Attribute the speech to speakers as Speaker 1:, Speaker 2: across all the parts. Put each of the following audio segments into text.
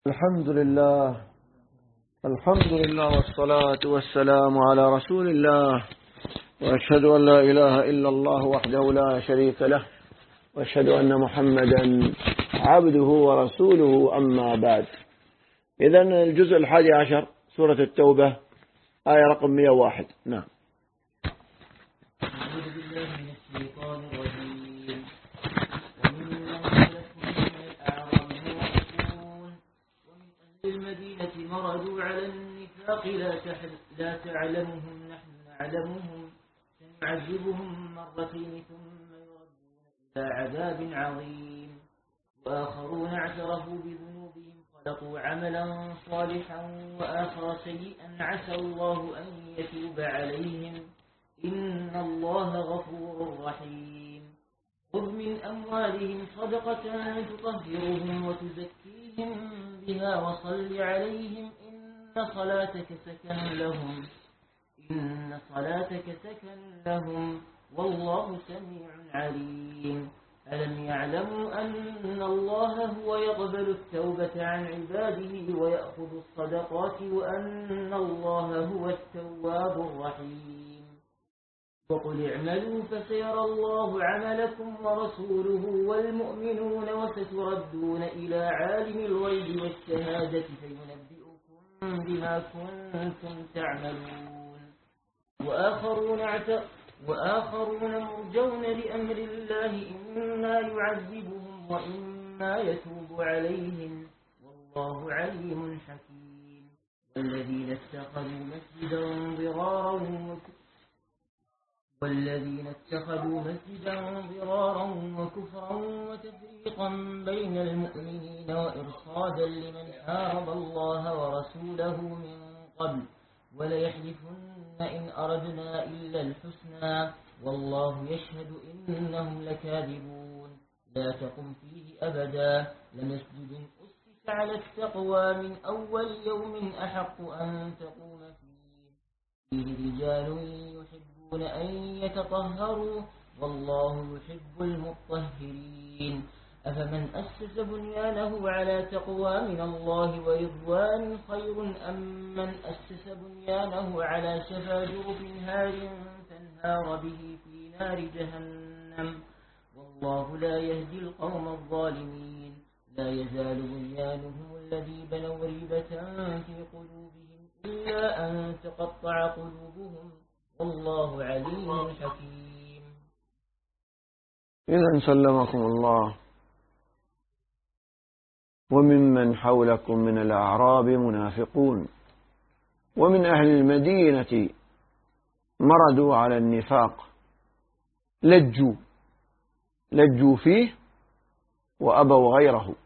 Speaker 1: الحمد لله والصلاة والسلام على رسول الله، وأشهد أن لا إله إلا الله وحده لا شريك له، وأشهد أن محمدا عبده ورسوله، أما بعد. إذن الجزء 11 سورة التوبة، آية رقم 101. نعم.
Speaker 2: أعوذ بالله من الشيطان الرجيم. وممن خلقكم من الأعراب منافقون ومن أهل المدينة مردوا على النفاق لا تعلمهم نحن نعلمهم سنعذبهم مرتين ثم يردون إلى عذاب عظيم. وآخرون اعترفوا بذنوبهم خلقوا عملا صالحا وآخر سيئا عسى الله أن يتوب عليهم إن الله غفور رحيم. خذ من أموالهم صدقة تطهرهم وتزكيهم بها وصل عليهم إن صلاتك سكن لهم والله سميع عليم. ألم يعلموا أن الله هو يقبل التوبة عن عباده ويأخذ الصدقات وأن الله هو التواب الرحيم. وقل اعملوا فسيرى الله عملكم ورسوله والمؤمنون وستردون إلى عالم الغيب والشهادة فينبئكم بما كنتم تعملون. وآخرون مرجون لأمر الله إما يعذبهم وإما يتوب عليهم والله عليم حكيم. والذين اتخذوا مسجدا ضرارا وكفرا وتفريقا بين المؤمنين وإرصادا لمن حارب الله ورسوله من قبل وليحلفن إن أردنا إلا الحسنى والله يشهد إنهم لكاذبون. لا تقم فيه أبدا لمسجد أسس على التقوى من أول يوم أحق أن تقوم فيه رجال يحبون أن يتطهروا والله يحب المطهرين. أفمن أسس بنيانه على تقوى من الله ورضوان خير أم من أسس بنيانه على شفا جرف هار فانهار به في نار جهنم والله لا يهدي القوم الظالمين. لا يزال بنيانهم الذي بنوا ريبة في قلوبهم إلا أن تقطع قلوبهم والله عليم حكيم.
Speaker 1: إذن سلمكم الله. وممن حولكم من الأعراب منافقون ومن أهل المدينة مردوا على النفاق لجوا فيه وأبوا غيره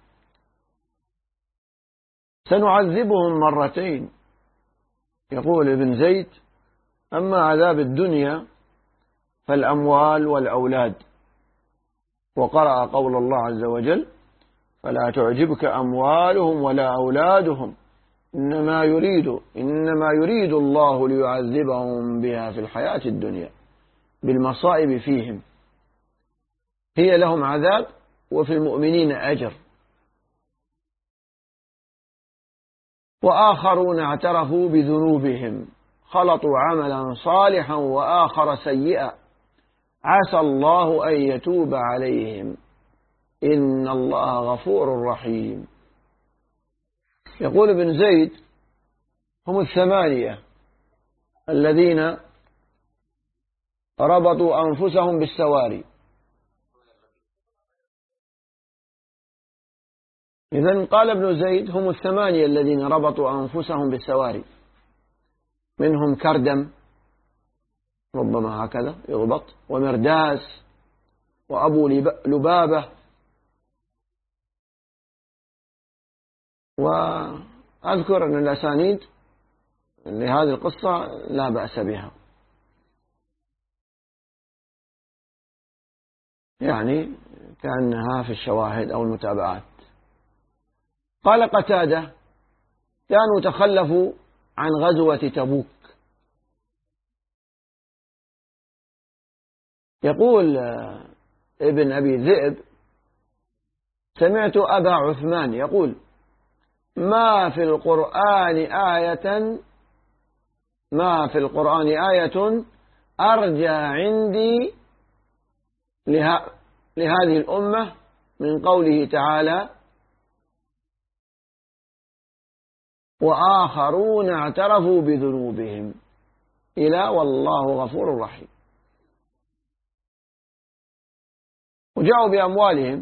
Speaker 1: سنعذبهم مرتين. يقول ابن زيد: أما عذاب الدنيا فالأموال والأولاد. وقرأ قول الله عز وجل: فلا تعجبك أموالهم ولا أولادهم إنما يريد الله ليعذبهم بها في الحياة الدنيا بالمصائب فيهم. هي لهم عذاب وفي المؤمنين أجر. وآخرون اعترفوا بذنوبهم خلطوا عملا صالحا وآخر سيئا عسى الله أن يتوب عليهم إن الله غفور رحيم. يقول ابن زيد: هم 8 الذين ربطوا أنفسهم بالسواري. إذن قال ابن زيد: هم 8 الذين ربطوا أنفسهم بالسواري. منهم كردم، ربما هكذا يضبط، ومرداس، وأبو لبابة. وأذكر أن الأسانيد لهذه القصة لا بأس بها، يعني كأنها في الشواهد أو المتابعات. قال قتادة: كانوا تخلفوا عن غزوة تبوك. يقول ابن أبي ذئب: سمعت أبا عثمان يقول: ما في القرآن آية أرجى عندي لهذه الأمة من قوله تعالى: وآخرون اعترفوا بذنوبهم، إلى والله غفور رحيم. وجاءوا بأموالهم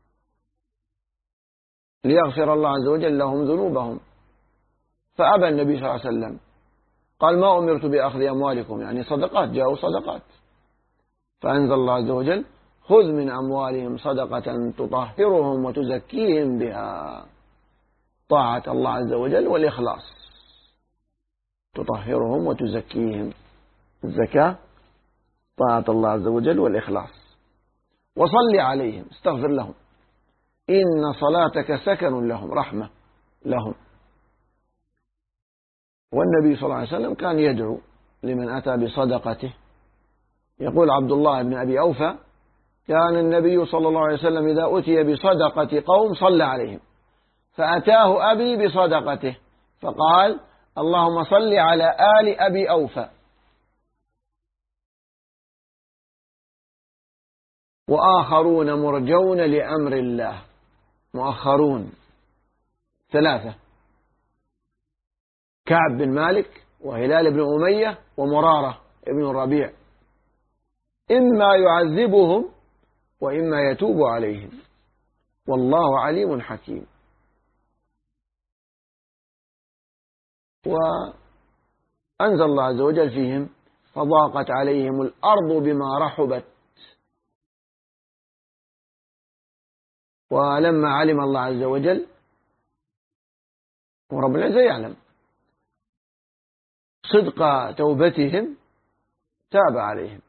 Speaker 1: ليغفر الله عز وجل لهم ذنوبهم، فأبى النبي صلى الله عليه وسلم، قال: ما أمرت بأخذ أموالكم، يعني صدقات، جاءوا صدقات. فأنزل الله عز وجل: خذ من أموالهم صدقة تطهرهم وتزكيهم بها. طاعة الله عز وجل والإخلاص تطهرهم وتزكيهم. الزكاة طاعة الله عز وجل والإخلاص. وصل عليهم، استغفر لهم، إن صلاتك سكن لهم، رحمة لهم. والنبي صلى الله عليه وسلم كان يدعو لمن أتى بصدقته. يقول عبد الله بن أبي أوفى: كان النبي صلى الله عليه وسلم إذا أتي بصدقة قوم صلى عليهم، فأتاه أبي بصدقته فقال: اللهم صل على آل أبي أوفى. وآخرون مرجون لأمر الله، مؤخرون 3: كعب بن مالك، وهلال بن أمية، ومرارة بن الربيع، إما يعذبهم وإما يتوب عليهم، والله عليم حكيم. وأنزل الله عز وجل فيهم: فضاقت عليهم الأرض بما رحبت. ولما علم الله عز وجل، ورب العزة يعلم صدق توبتهم، تاب عليهم.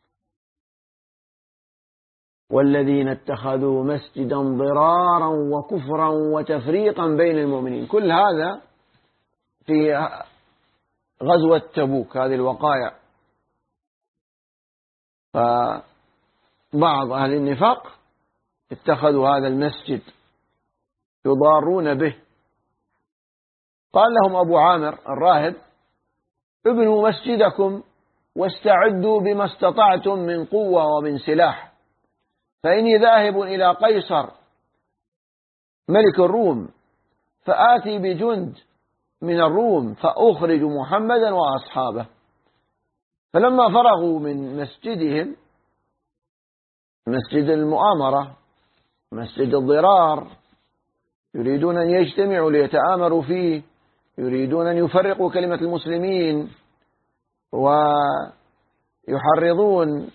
Speaker 1: والذين اتخذوا مسجدا ضرارا وكفرا وتفريقا بين المؤمنين. كل هذا في غزوة تبوك، هذه الوقائع. فبعض أهل النفاق اتخذوا هذا المسجد يضارون به. قال لهم أبو عامر الراهب: ابنوا مسجدكم واستعدوا بما استطعتم من قوة ومن سلاح، فإني ذاهب إلى قيصر ملك الروم، فآتي بجند من الروم فأخرج محمدا وأصحابه. فلما فرغوا من مسجدهم، مسجد المؤامرة، مسجد الضرار، يريدون أن يجتمعوا ليتآمروا فيه، يريدون أن يفرقوا كلمة المسلمين ويحرضون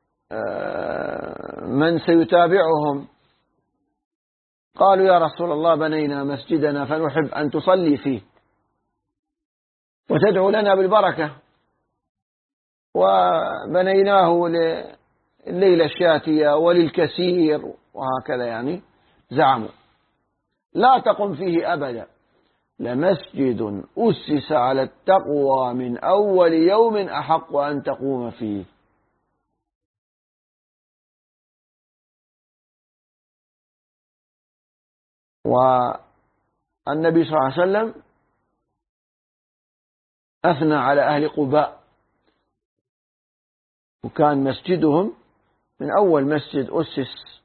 Speaker 1: من سيتابعهم. قالوا: يا رسول الله، بنينا مسجدنا فنحب أن تصلي فيه وتدعو لنا بالبركة، وبنيناه لليلة الشاتية وللكثير، وهكذا يعني زعموا. لا تقم فيه أبدا، لمسجد أسس على التقوى من أول يوم أحق أن تقوم فيه. والنبي صلى الله عليه وسلم أثنى على أهل قباء، وكان مسجدهم من أول مسجد أسس.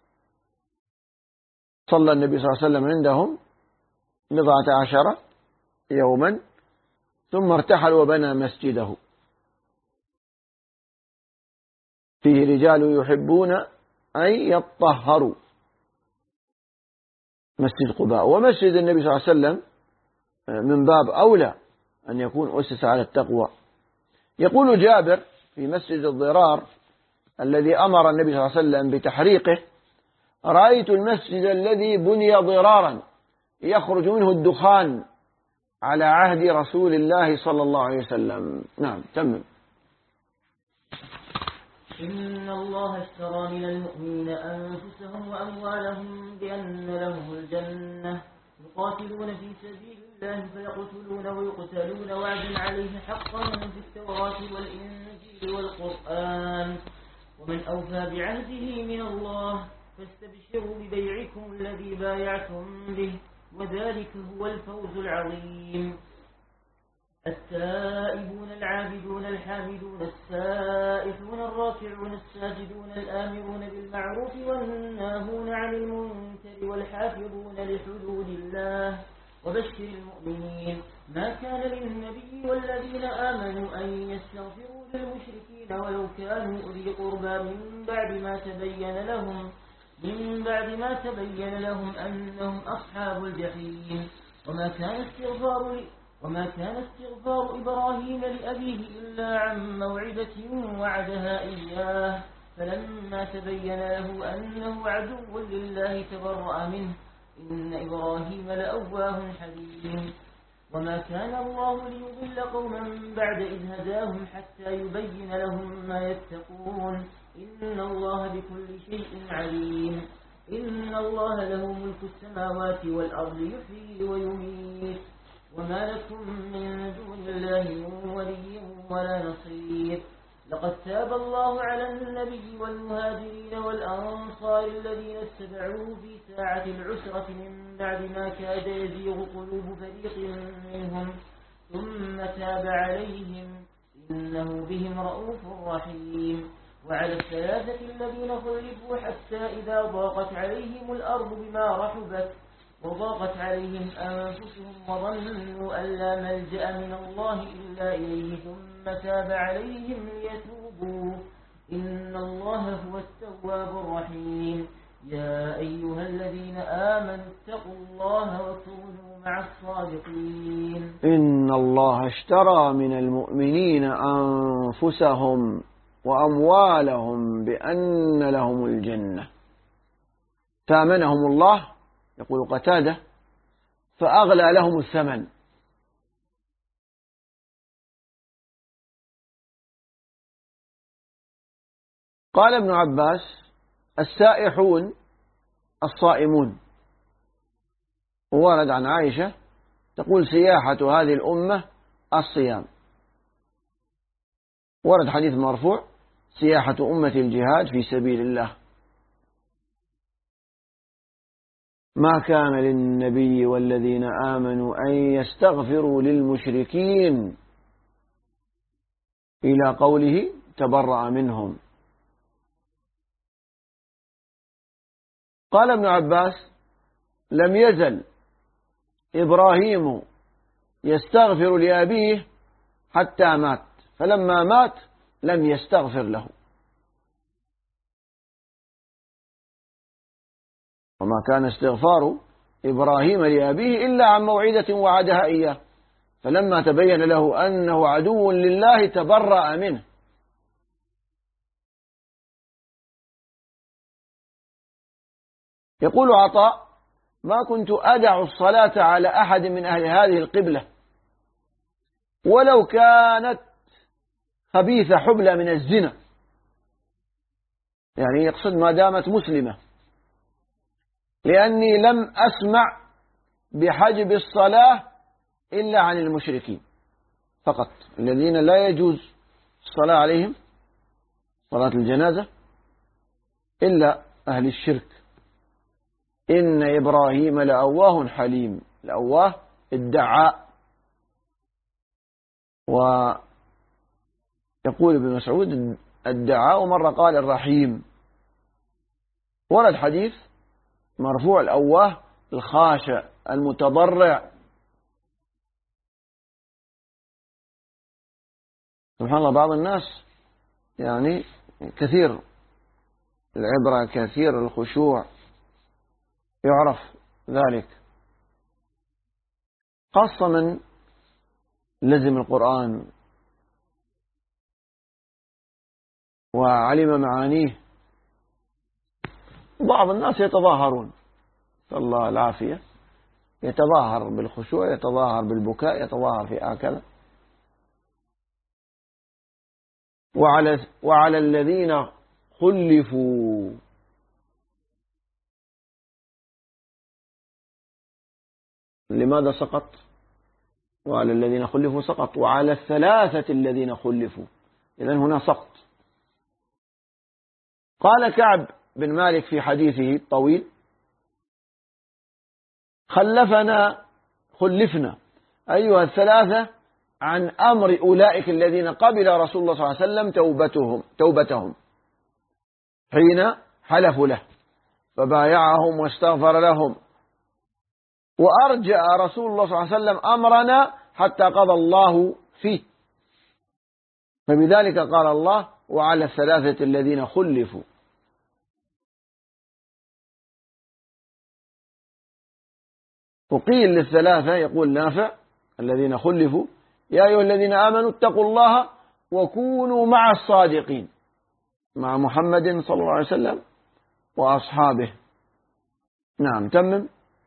Speaker 1: صلى النبي صلى الله عليه وسلم عندهم 12 يوما، ثم ارتحل وبنى مسجده. فيه رجال يحبون أن يطهروا، مسجد قباء. ومسجد النبي صلى الله عليه وسلم من باب أولى أن يكون أسس على التقوى. يقول جابر: في مسجد الضرار الذي أمر النبي صلى الله عليه وسلم بتحريقه، رأيت المسجد الذي بني ضرارا يخرج منه الدخان على عهد رسول الله صلى الله عليه وسلم. نعم، تمم.
Speaker 2: إن الله اشترى من المؤمنين أنفسهم وأموالهم بأن لهم الجنة يقاتلون في سبيل الله فيقتلون ويقتلون، وعدا عليه حقا في التوراة والإنجيل والقرآن، ومن أوفى بعهده من الله، فاستبشروا ببيعكم الذي بايعتم به، وذلك هو الفوز العظيم. التائبون العابدون الحامدون السائحون الراكعون الساجدون الآمرون بالمعروف والناهون عن المنكر والحافظون لحدود الله وبشر المؤمنين. ما كان للنبي والذين آمنوا أن يستغفروا للمشركين ولو كانوا أولي قربى من بعد ما تبين لهم أنهم أصحاب الجحيم. وما كان استغفار إبراهيم لأبيه إلا عن موعدة وعدها إياه، فلما تبين له أنه عدو لله تبرأ منه، إن إبراهيم لأواه حليم. وما كان الله ليضل قوما بعد إذ هداهم حتى يبين لهم ما يتقون، إن الله بكل شيء عليم. إن الله له ملك السماوات والأرض يحيي ويميت، وما لكم من دون الله من ولي ولا نصير. لقد تاب الله على النبي والمهاجرين والأنصار الذين اتبعوه في ساعة العسرة من بعد ما كاد يزيغ قلوب فريق منهم، ثم تاب عليهم إنه بهم رؤوف رحيم. وعلى الثلاثة الذين خلفوا حتى إذا ضاقت عليهم الأرض بما رحبت وضاقت عليهم أنفسهم وظنوا أن لا ملجأ من الله إلا إليه ثم تاب عليهم ليتوبوا، إن الله هو التواب الرحيم. يا أيها الذين آمنوا اتقوا الله وكونوا مع الصادقين.
Speaker 1: إن الله اشترى من المؤمنين أنفسهم وأموالهم بأن لهم الجنة، فآمنهم الله يقول قتادة فأغلى لهم الثمن. قال ابن عباس السائحون الصائمون، وورد عن عائشة تقول سياحة هذه الأمة الصيام. ورد حديث مرفوع سياحة أمة الجهاد في سبيل الله. ما كان للنبي والذين آمنوا أن يستغفروا للمشركين إلى قوله تبرأ منهم. قال ابن عباس لم يزل إبراهيم يستغفر لأبيه حتى مات، فلما مات لم يستغفر له. وما كان استغفار إبراهيم لأبيه إلا عن موعدة وعدها إياه، فلما تبين له أنه عدو لله تبرأ منه. يقول عطاء ما كنت أدع الصلاة على أحد من أهل هذه القبلة ولو كانت خبيثة حبلى من الزنا، يعني يقصد ما دامت مسلمة، لأني لم أسمع بحجب الصلاة إلا عن المشركين فقط، الذين لا يجوز الصلاة عليهم صلاة الجنازة إلا أهل الشرك. إن إبراهيم لأواه حليم، الأواه الدعاء. ويقول ابن مسعود الدعاء، مرة قال الرحيم. ورد حديث مرفوع الأواه الخاشع المتضرع. سبحان الله، بعض الناس يعني كثير العبرة كثير الخشوع، يعرف ذلك، خاصة من لزم القرآن وعلم معانيه. بعض الناس يتظاهرون، نسأل الله العافية، يتظاهر بالخشوع، يتظاهر بالبكاء، يتظاهر في هكذا. وعلى الذين خلفوا، لماذا سقط؟ وعلى الذين خلفوا سقط، وعلى الثلاثة الذين خلفوا، إذن هنا سقط. قال كعب بن مالك في حديثه الطويل خلفنا أيها الثلاثة عن أمر أولئك الذين قبل رسول الله صلى الله عليه وسلم توبتهم حين حلفوا له فبايعهم واستغفر لهم، وأرجع رسول الله صلى الله عليه وسلم أمرنا حتى قضى الله فيه، فبذلك قال الله وعلى الثلاثة الذين خلفوا. وقيل للثلاثة، يقول نافع الذين خلفوا يا أيها الذين آمنوا اتقوا الله وكونوا مع الصادقين، مع محمد صلى الله عليه وسلم وأصحابه. نعم تمم.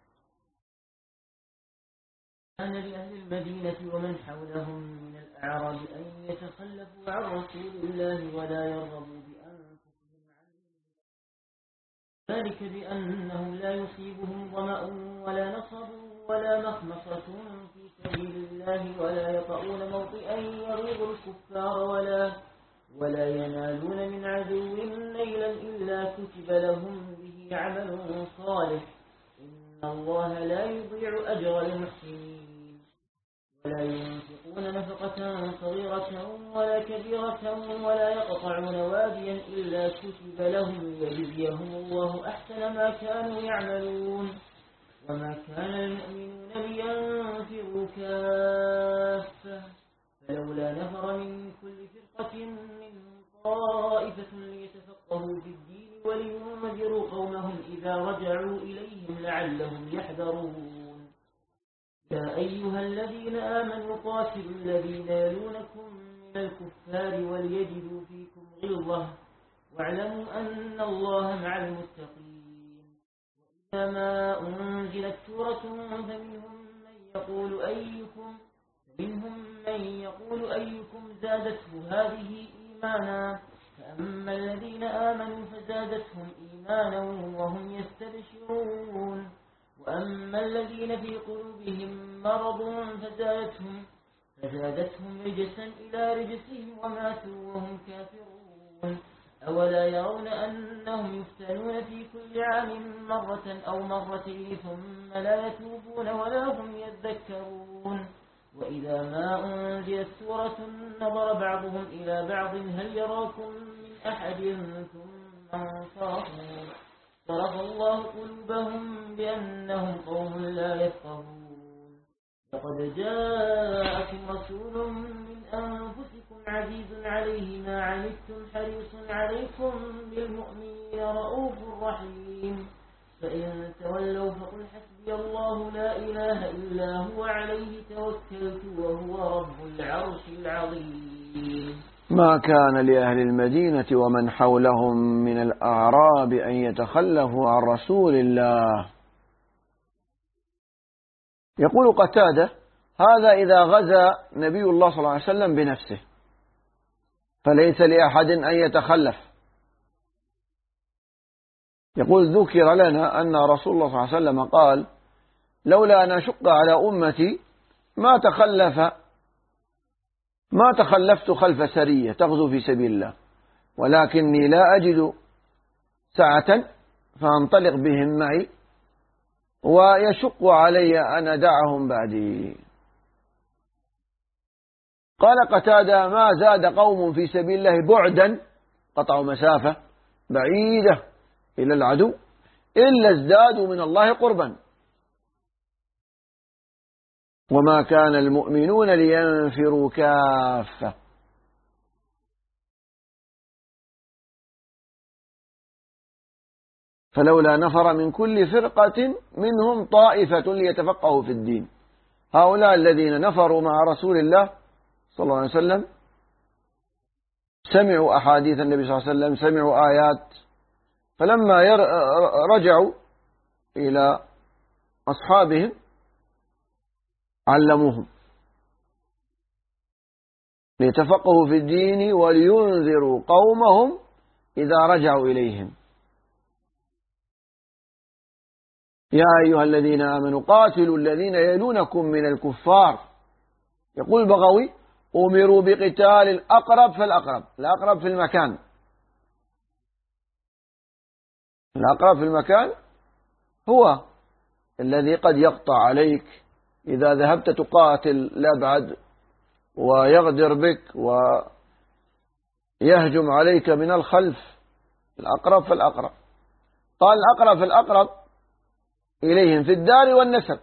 Speaker 2: كان لأهل المدينة ومن حولهم من الأعراب أن يتخلفوا عن رسول الله ولا يرغبوا بأنفسهم عنه، ذلك بأنهم لا يصيبهم ظمأ ولا نصب ولا مخمصة في سبيل الله ولا يطؤون موطئا يغيظ الكفار ولا ينالون من عدو نيلا إلا كتب لهم به عمل صالح، إن الله لا يضيع أجر المحسنين، ولا ينفقون نفقة صغيرة ولا كبيرة ولا يقطعون واديا إلا كتب لهم ليجزيهم الله أحسن ما كانوا يعملون، وما كان المؤمنون لينفروا كافة فلولا نفر من كل فرقة منهم طائفة ليتفقهوا في الدين ولينذروا قومهم إذا رجعوا إليهم لعلهم يحذرون. يا أيها الذين آمنوا قاتلوا الذين يلونكم من الكفار وليجدوا فيكم غلظة واعلموا أن الله مع المتقين. وإذا ما أنزلت سورة فمنهم من يقول أيكم زادته هذه إيمانا، فأما الذين آمنوا فزادتهم إيمانا وهم يستبشرون، وأما الذين في قلوبهم مرض فزادتهم رجسا إلى رجسهم وماتوا وهم كافرون. أولا يرون أنهم يفتنون في كل عام مرة أو مرتين ثم لا يتوبون ولا هم يذكرون. وإذا ما أنزلت سورة نظر بعضهم إلى بعض هل يراكم من أحد ثم انصرفوا، صرف الله قلوبهم بأنهم قوم لا يفقهون. لقد جاءكم رسول من أنفسكم عزيز عليه ما عنتم حريص عليكم بالمؤمنين رؤوف رحيم، فإن تولوا فقل حسبي الله لا إله إلا هو عليه توكلت وهو رب العرش العظيم.
Speaker 1: ما كان لأهل المدينة ومن حولهم من الأعراب أن يتخلفوا عن رسول الله. يقول قتادة هذا إذا غزا نبي الله صلى الله عليه وسلم بنفسه فليس لأحد أن يتخلف. يقول ذكر لنا أن رسول الله صلى الله عليه وسلم قال لولا أن أشق على أمتي ما تخلفت خلف سرية تغزو في سبيل الله، ولكني لا أجد سعة فأنطلق بهم معي ويشق علي أن أدعهم بعدي. قال قتادة ما زاد قوم في سبيل الله بعدا، قطعوا مسافة بعيدة إلى العدو، إلا ازدادوا من الله قربا. وما كان المؤمنون لينفروا كافة. فلولا نفر من كل فرقة منهم طائفة ليتفقهوا في الدين. هؤلاء الذين نفروا مع رسول الله صلى الله عليه وسلم سمعوا أحاديث النبي صلى الله عليه وسلم، سمعوا آيات، فلما رجعوا إلى أصحابهم علموهم ليتفقهوا في الدين ولينذروا قومهم إذا رجعوا إليهم. يا أيها الذين آمنوا قاتلوا الذين يلونكم من الكفار. يقول البغوي أمروا بقتال الأقرب فالأقرب، الأقرب في المكان، الأقرب في المكان هو الذي قد يقطع عليك إذا ذهبت تقاتل الأبعد ويغدر بك ويهجم عليك من الخلف، الأقرب فالأقرب. قال الأقرب فالأقرب إليهم في الدار والنسب.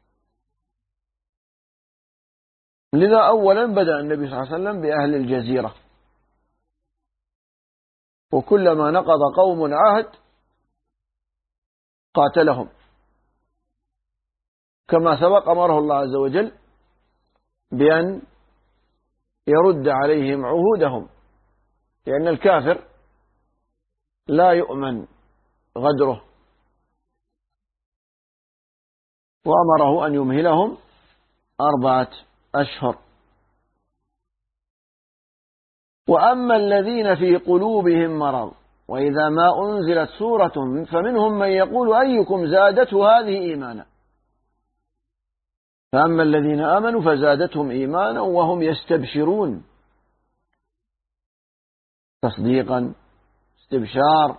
Speaker 1: لذا أولا بدأ النبي صلى الله عليه وسلم بأهل الجزيرة، وكلما نقض قوم عهد قاتلهم، كما سبق أمره الله عز وجل بأن يرد عليهم عهودهم، لأن الكافر لا يؤمن غدره، وأمره أن يمهلهم 4 أشهر. وأما الذين في قلوبهم مرض وإذا ما أنزلت سورة فمنهم من يقول أيكم زادته هذه إيمانا، فأما الذين آمنوا فزادتهم إيمانا وهم يستبشرون، تصديقا استبشار.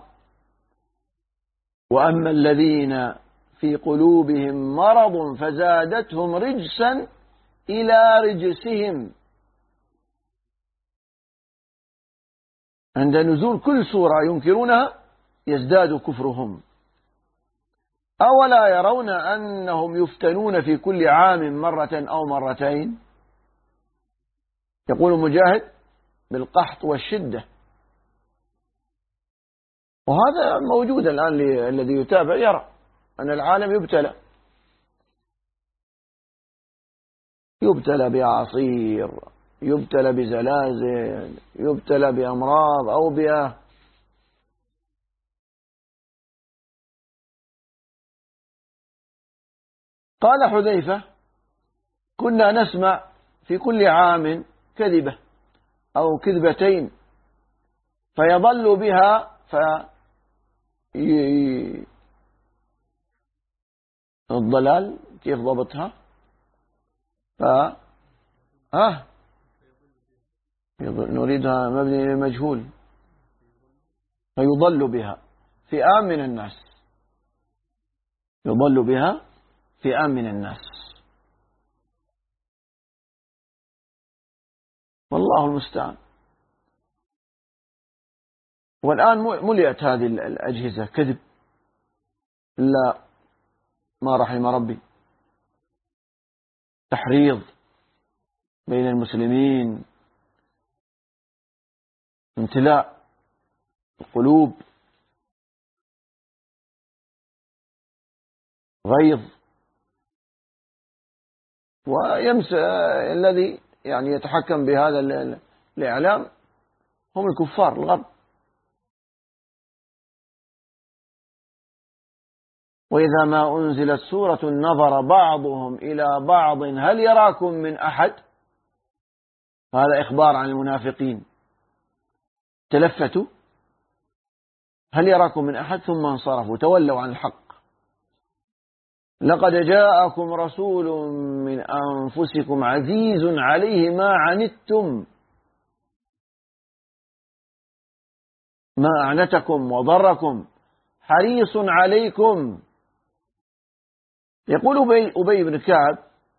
Speaker 1: وأما الذين في قلوبهم مرض فزادتهم رجسا إلى رجسهم، عند نزول كل سورة ينكرونها يزداد كفرهم. أولا يرون أنهم يفتنون في كل عام مرة أو مرتين؟ يقول مجاهد بالقحط والشدة، وهذا موجود الآن الذي يتابع يرى أن العالم يبتلى بأعاصير، يبتلى بزلازل، يبتلى بأمراض أوبئة. قال حذيفة كنا نسمع في كل عام كذبة أو كذبتين فيضل بها الضلال كيف ضبطها؟ نريدها مبني للمجهول. فيضل بها فئام من الناس، يضل بها فئام من الناس، والله المستعان. والآن ملئت هذه الأجهزة كذب إلا ما رحم ربي، تحريض بين المسلمين، امتلاء القلوب، غيظ. ويمس الذي يعني يتحكم بهذا الإعلام هم الكفار الغرب. وإذا ما أنزلت سورة نظر بعضهم إلى بعض هل يراكم من أحد، هذا إخبار عن المنافقين، تلفتوا هل يراكم من أحد ثم انصرفوا تولوا عن الحق. لقد جاءكم رسول من أنفسكم عزيز عليه ما عنتم ما أعنتكم وضركم حريص عليكم. يقول أبي بن كعب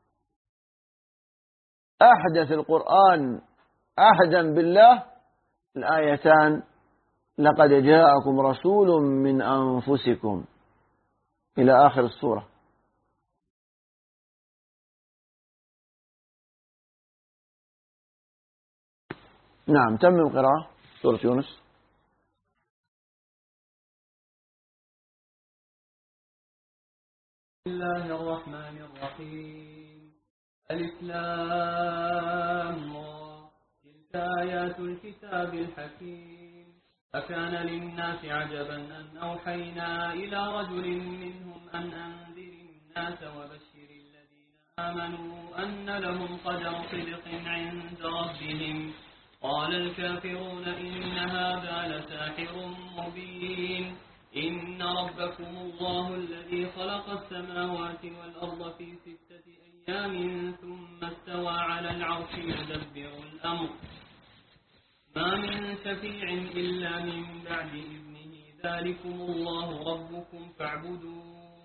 Speaker 1: أحدث القرآن عهدا بالله الآيتان لقد جاءكم رسول من أنفسكم إلى آخر السورة. نعم، تمم قراءة سورة يونس.
Speaker 3: بسم الله الرحمن الرحيم. ألف لام را. تلك آيات الكتاب الحكيم. أكان للناس عجبا أن أوحينا إلى رجل منهم أن أنذر الناس وبشر الذين آمنوا أن لهم قدم صدق عند ربهم. قال الكافرون إن هذا لساحر مبين. إن ربكم الله الذي خلق السماوات والأرض في 6 أيام ثم استوى على العرش يدبر الأمر ما من شفيع إلا من بعد إذنه ذلكم الله ربكم فاعبدوه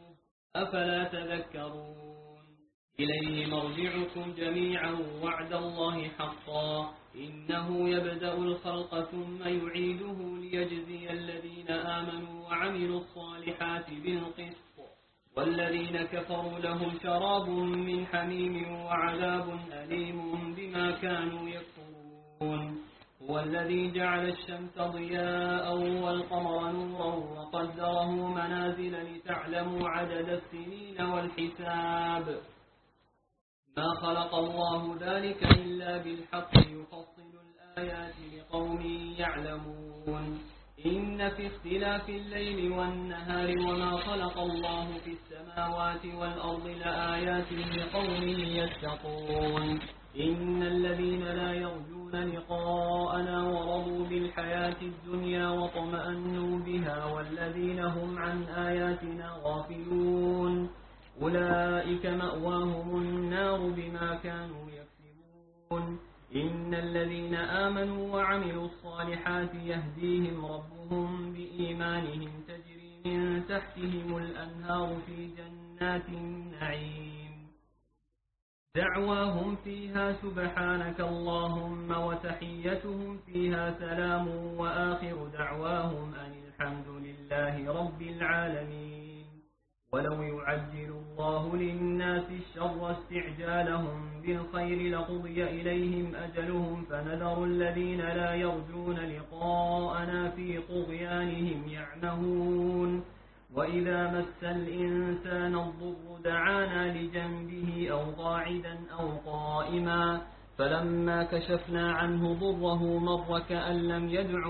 Speaker 3: أفلا تذكرون إليه مرجعكم جميعا وعد الله حقا إنه يبدأ الخلق ثم يعيده ليجزي الذين آمنوا وعملوا الصالحات بالقسط والذين كفروا لهم شراب من حميم وعذاب أليم بما كانوا يكفرون هو الذي جعل الشمس ضياء والقمر نورا وقدره منازل لتعلموا عدد السنين والحساب ما خلق الله ذلك إلا بالحق يفصل الآيات لقوم يعلمون إن في اختلاف الليل والنهار وما خلق الله في السماوات والأرض لآيات لقوم يتقون إن الذين لا يرجون لقاءنا ورضوا بالحياة الدنيا وطمأنوا بها والذين هم عن آياتنا غافلون أولئك مأواهم النار بما كانوا يكسبون إن الذين آمنوا وعملوا الصالحات يهديهم ربهم بإيمانهم تجري من تحتهم الأنهار في جنات النعيم دعواهم فيها سبحانك اللهم وتحيتهم فيها سلام وآخر دعواهم أن الحمد لله رب العالمين ولو يعجل الله للناس الشر استعجالهم بالخير لقضي إليهم أجلهم فنذر الذين لا يرجون لقاءنا في طغيانهم يعمهون وإذا مس الإنسان الضر دعانا لجنبه أو قاعدا أو قائما فلما كشفنا عنه ضره مر كأن لم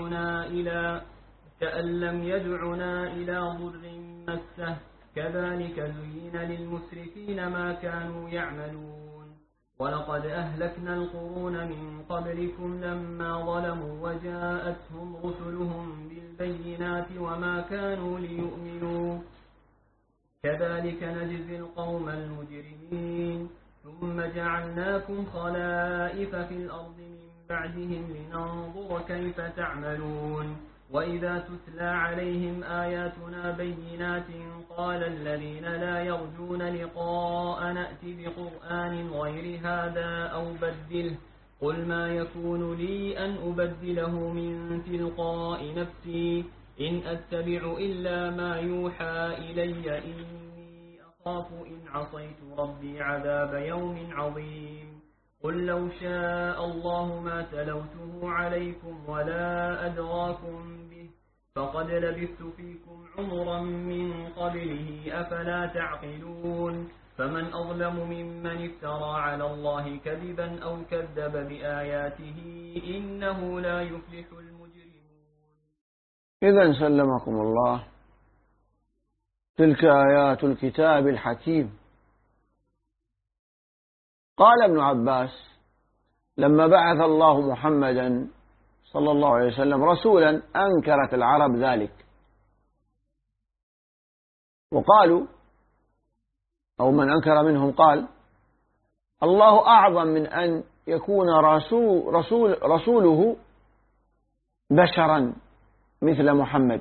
Speaker 3: يدعنا إلى ضر مسه كذلك زين للمسرفين ما كانوا يعملون ولقد أهلكنا القرون من قبلكم لما ظلموا وجاءتهم رسلهم بالبينات وما كانوا ليؤمنوا كذلك نجزي القوم المجرمين ثم جعلناكم خلائف في الأرض من بعدهم لننظر كيف تعملون وإذا تتلى عليهم آياتنا بينات قال الذين لا يرجون لقاء نأتي بقرآن غير هذا أو بدله قل ما يكون لي أن أبدله من تلقاء نفسي إن أتبع إلا ما يوحى إلي إني أخاف إن عصيت ربي عذاب يوم عظيم قل لو شاء الله ما تلوته عليكم ولا أدراكم به فقد لبثت فيكم عمرا من قبله أفلا تعقلون فمن أظلم ممن افترى على الله كذبا أو كذب بآياته إنه لا يفلح المجرمون.
Speaker 1: إذن سلمكم الله تلك آيات الكتاب الحكيم. قال ابن عباس لما بعث الله محمدا صلى الله عليه وسلم رسولا أنكرت العرب ذلك وقالوا أو من أنكر منهم قال الله أعظم من أن يكون رسوله بشرا مثل محمد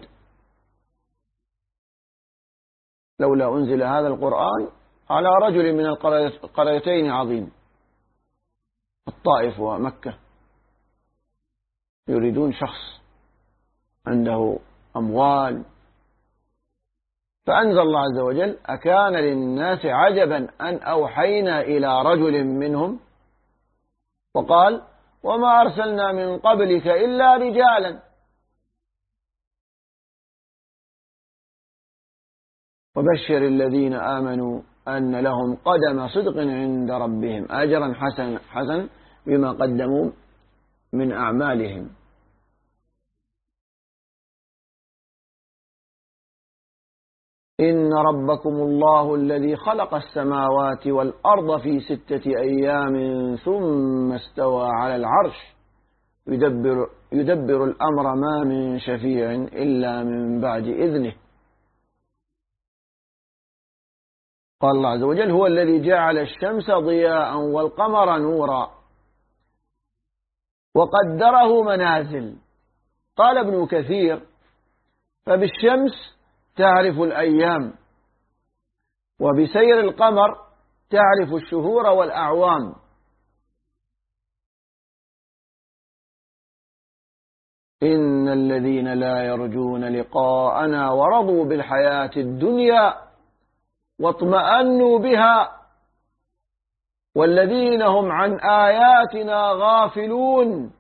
Speaker 1: لولا أنزل هذا القرآن على رجل من القريتين عظيم الطائف ومكة يريدون شخص عنده أموال فأنزل الله عز وجل أكان للناس عجبا أن أوحينا إلى رجل منهم وقال وما أرسلنا من قبلك إلا رجالا وبشر الذين آمنوا أن لهم قدم صدق عند ربهم أجرا حسنا بما قدموا من أعمالهم. إن ربكم الله الذي خلق السماوات والأرض في 6 أيام ثم استوى على العرش يدبر الأمر ما من شفيع إلا من بعد إذنه. قال الله عز وجل هو الذي جعل الشمس ضياء والقمر نورا وقدره منازل. قال ابن كثير فبالشمس تعرف الأيام وبسير القمر تعرف الشهور والأعوام. إن الذين لا يرجون لقاءنا ورضوا بالحياة الدنيا واطمأنوا بها والذين هم عن آياتنا غافلون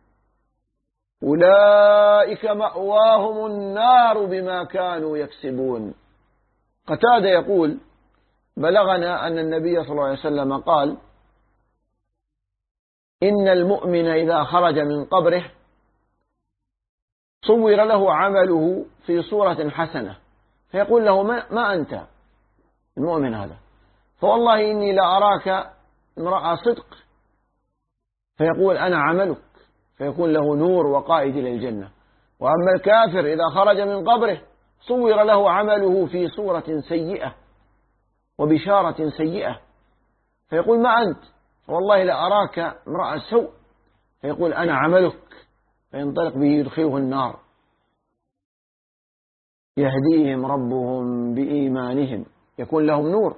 Speaker 1: أولئك مأواهم النار بما كانوا يكسبون. قتادة يقول: بلغنا أن النبي صلى الله عليه وسلم قال: إن المؤمن إذا خرج من قبره صور له عمله في صورة حسنة، فيقول له: ما أنت المؤمن هذا؟ فوالله إني لأراك امرأة صدق. فيقول: أنا عملك، فيكون له نور وقائد إلى الجنة. وأما الكافر إذا خرج من قبره صور له عمله في صورة سيئة وبشارة سيئة، فيقول: ما أنت؟ فوالله لأراك امرأة سوء. فيقول: أنا عملك، فينطلق به يدخله النار. يهديهم ربهم بإيمانهم، يكون لهم نور.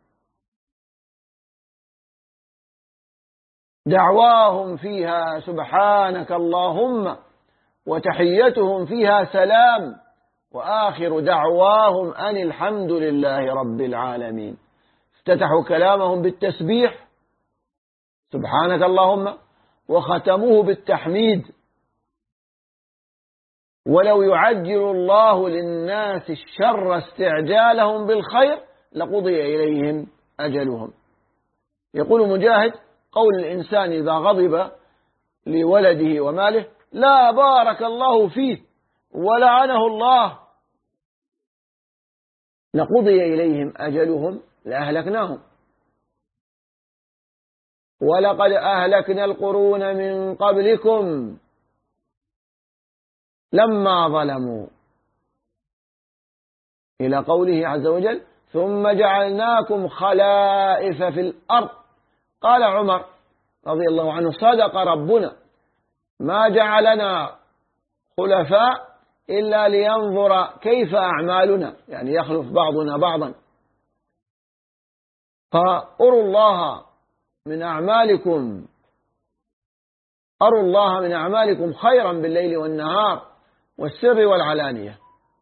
Speaker 1: دعواهم فيها سبحانك اللهم وتحيتهم فيها سلام وآخر دعواهم أن الحمد لله رب العالمين. افتتحوا كلامهم بالتسبيح سبحانك اللهم، وختموه بالتحميد. ولو يعجل الله للناس الشر استعجالهم بالخير لقضي إليهم أجلهم. يقول مجاهد: قول الإنسان إذا غضب لولده وماله: لا بارك الله فيه ولعنه الله، لقضي إليهم أجلهم لأهلكناهم. ولقد أهلكنا القرون من قبلكم لما ظلموا، إلى قوله عز وجل: ثم جعلناكم خلائف في الأرض. قال عمر رضي الله عنه: صدق ربنا، ما جعلنا خلفاء إلا لينظر كيف أعمالنا، يعني يخلف بعضنا بعضا. فأروا الله من أعمالكم، أروا الله من أعمالكم خيرا بالليل والنهار والسر والعلانية.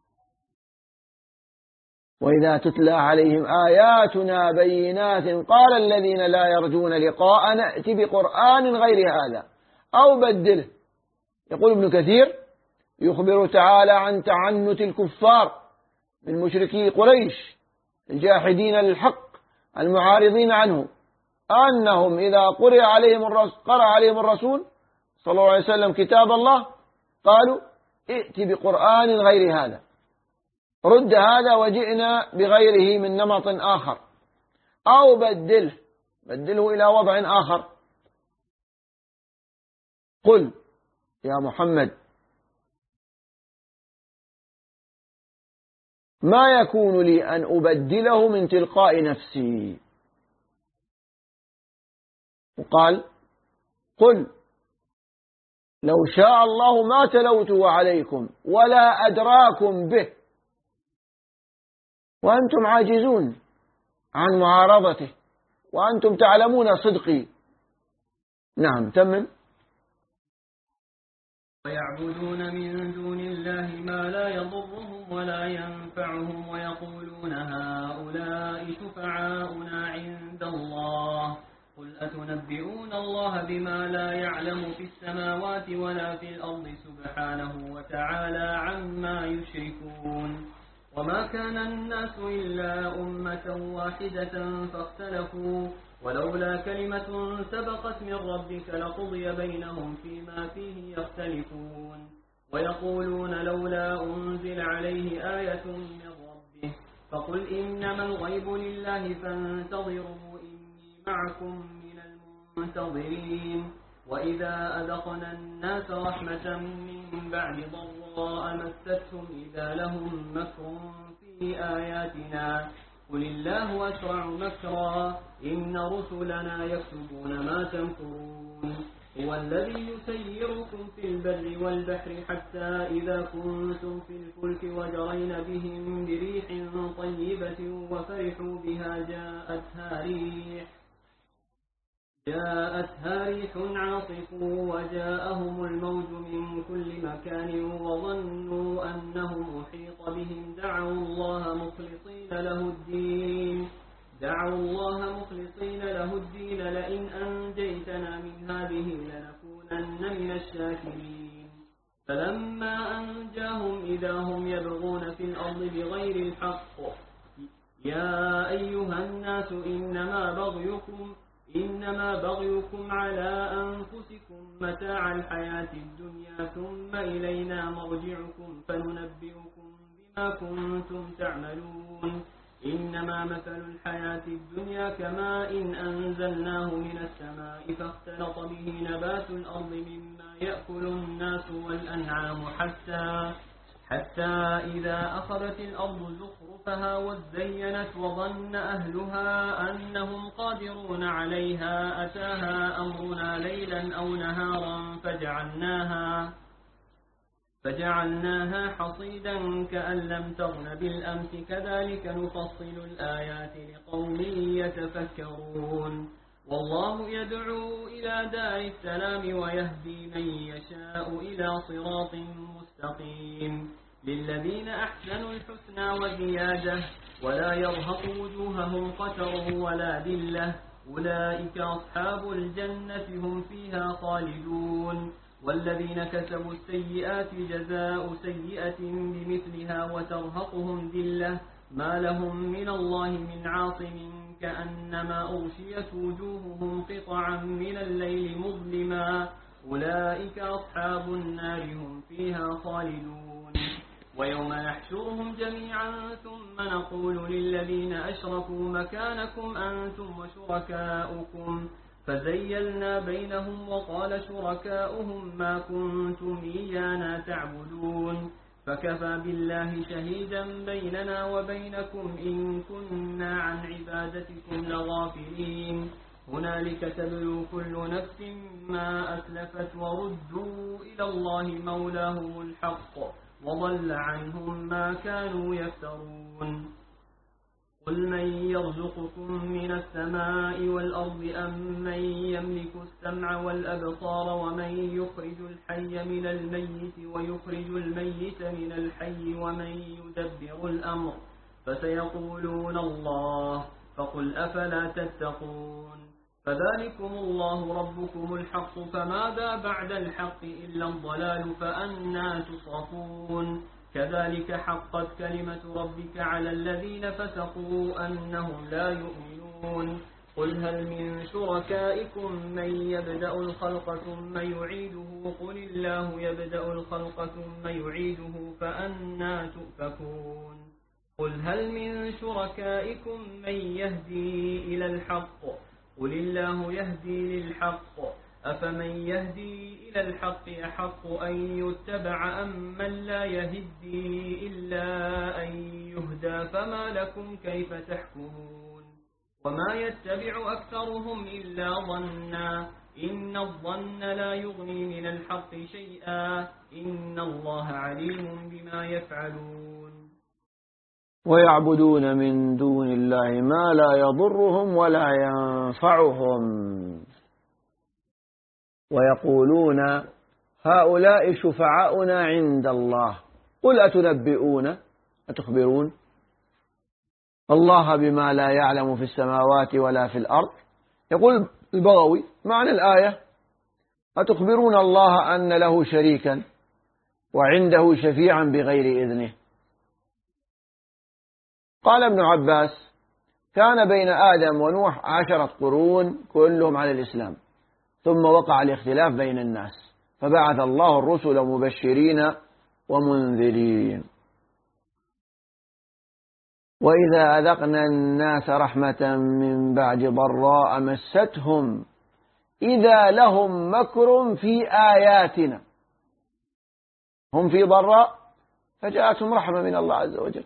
Speaker 1: وإذا تتلى عليهم آياتنا بينات قال الذين لا يرجون لقاءنا ائت بقرآن غير هذا أو بدله. يقول ابن كثير: يخبر تعالى عن تعنت الكفار من مشركي قريش الجاحدين للحق المعارضين عنه، أنهم إذا قرأ عليهم الرسول صلى الله عليه وسلم كتاب الله قالوا: ائت بقرآن غير هذا، رد هذا وجئنا بغيره من نمط آخر، أو بدله إلى وضع آخر. قل يا محمد: ما يكون لي أن أبدله من تلقاء نفسي. وقال: قل لو شاء الله ما تلوته عليكم ولا أدراكم به، وأنتم عاجزون عن معارضته وأنتم تعلمون صدقي. نعم، تمم.
Speaker 3: ويعبدون من دون الله ما لا يضرهم ولا ينفعهم ويقولون هؤلاء شفعاؤنا عند الله قل أتنبئون الله بما لا يعلم في السماوات ولا في الأرض سبحانه وتعالى عما يشركون. وما كان الناس إلا أمة واحدة فاختلفوا ولولا كلمة سبقت من ربك لقضي بينهم فيما فيه يختلفون. ويقولون لولا أنزل عليه آية من ربه فقل إنما الغيب لله فانتظروا إني معكم من المنتظرين. وإذا أذقنا الناس رحمة من بعد ضراء مستهم إذا لهم مكر في آياتنا قل الله أسرع مكرا إن رسلنا يكتبون ما تمكرون. هو هو الذي يسيركم في البر والبحر حتى إذا كنتم في الفلك وجرين بهم بريح طيبة وفرحوا بها جاءتها ريح عاصف وجاءهم الموج من كل مكان وظنوا أنهم أحيط بهم دعوا الله مخلصين له الدين لئن أنجيتنا من هذه لنكونن من الشاكرين. فلما أنجاهم إذا هم يبغون في الأرض بغير الحق يا أيها الناس إنما بغيكم على أنفسكم متاع الحياة الدنيا ثم إلينا مرجعكم فننبئكم بما كنتم تعملون. إنما مثل الحياة الدنيا كماء أنزلناه من السماء فاختلط به نبات الأرض مما يأكل الناس والأنعام حتى إذا أخذت الأرض زخرفها وزينت وظن أهلها أنهم قادرون عليها أتاها أمرنا ليلا أو نهارا فجعلناها حصيدا كأن لم تغن بالأمس كذلك نفصل الآيات لقوم يتفكرون. والله يدعو إلى دار السلام ويهدي من يشاء إلى صراط مستقيم. للذين أحسنوا الحسنى وزيادة ولا يرهق وجوههم قتر ولا ذلة أولئك أصحاب الجنة هم فيها خالدون. والذين كسبوا السيئات جزاء سيئة بمثلها وترهقهم ذلة ما لهم من الله من عاصم كأنما أغشيت وجوههم قطعا من الليل مظلما أولئك أصحاب النار هم فيها خالدون. ويوم نحشرهم جميعا ثم نقول للذين أشركوا مكانكم أنتم وشركاؤكم فزيلنا بينهم وقال شركاؤهم ما كنتم إيانا تعبدون فكفى بالله شهيدا بيننا وبينكم إن كنا عن عبادتكم لغافلين. هنالك تبلو كل نفس ما أسلفت وردوا إلى الله مولاهم الحق وضل عنهم ما كانوا يفترون. قل من يرزقكم من السماء والأرض أم من يملك السمع والأبصار ومن يخرج الحي من الميت ويخرج الميت من الحي ومن يدبر الأمر فسيقولون الله فقل أفلا تتقون. فذلكم الله ربكم الحق فماذا بعد الحق إلا الضلال فأنى تصرفون. كذلك حقت كلمة ربك على الذين فسقوا أنهم لا يؤمنون. قل هل من شركائكم من يبدأ الخلق ثم يعيده قل الله يبدأ الخلق ثم يعيده فأنى تؤفكون. قل هل من شركائكم من يهدي إلى الحق قل الله يهدي للحق أفمن يهدي إلى الحق أحق أن يتبع أم من لا يهدي إلا أن يهدى فما لكم كيف تحكمون. وما يتبع أكثرهم إلا ظنا إن الظن لا يغني من الحق شيئا إن الله عليم بما يفعلون.
Speaker 1: ويعبدون من دون الله ما لا يضرهم ولا ينفعهم ويقولون هؤلاء شفعاؤنا عند الله قل أتخبرون الله بما لا يعلم في السماوات ولا في الأرض. يقول البغوي معنى الآية أتخبرون الله أن له شريكا وعنده شفيعا بغير إذنه. قال ابن عباس كان بين آدم ونوح 10 قرون كلهم على الإسلام ثم وقع الاختلاف بين الناس فبعث الله الرسل مبشرين ومنذرين. وإذا أذقنا الناس رحمة من بعد ضراء مستهم إذا لهم مكر في آياتنا. هم في ضراء فجاءتهم رحمة من الله عز وجل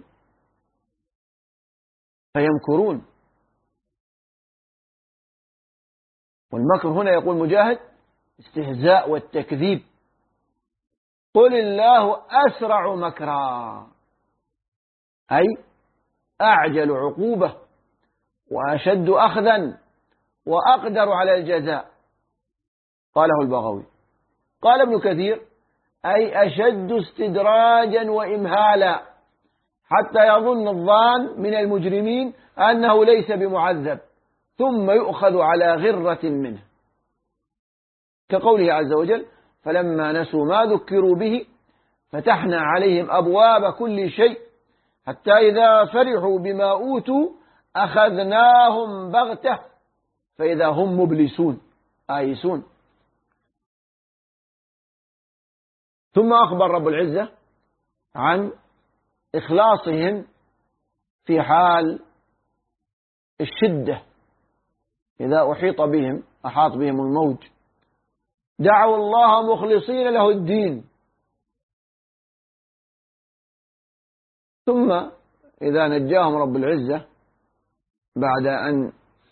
Speaker 1: فيمكرون. والمكر هنا يقول مجاهد استهزاء والتكذيب. قل الله أسرع مكرا، أي أعجل عقوبة وأشد أخذا وأقدر على الجزاء. قاله البغوي. قال ابن كثير أي أشد استدراجا وإمهالا حتى يظن الظان من المجرمين أنه ليس بمعذب ثم يؤخذ على غرة منه، كقوله عز وجل فلما نسوا ما ذكروا به فتحنا عليهم أبواب كل شيء حتى إذا فرحوا بما أوتوا أخذناهم بغتة فإذا هم مبلسون آيسون. ثم أخبر رب العزة عن إخلاصهم في حال الشدة، إذا أحاط بهم الموج دعوا الله مخلصين له الدين، ثم إذا نجاهم رب العزة بعد أن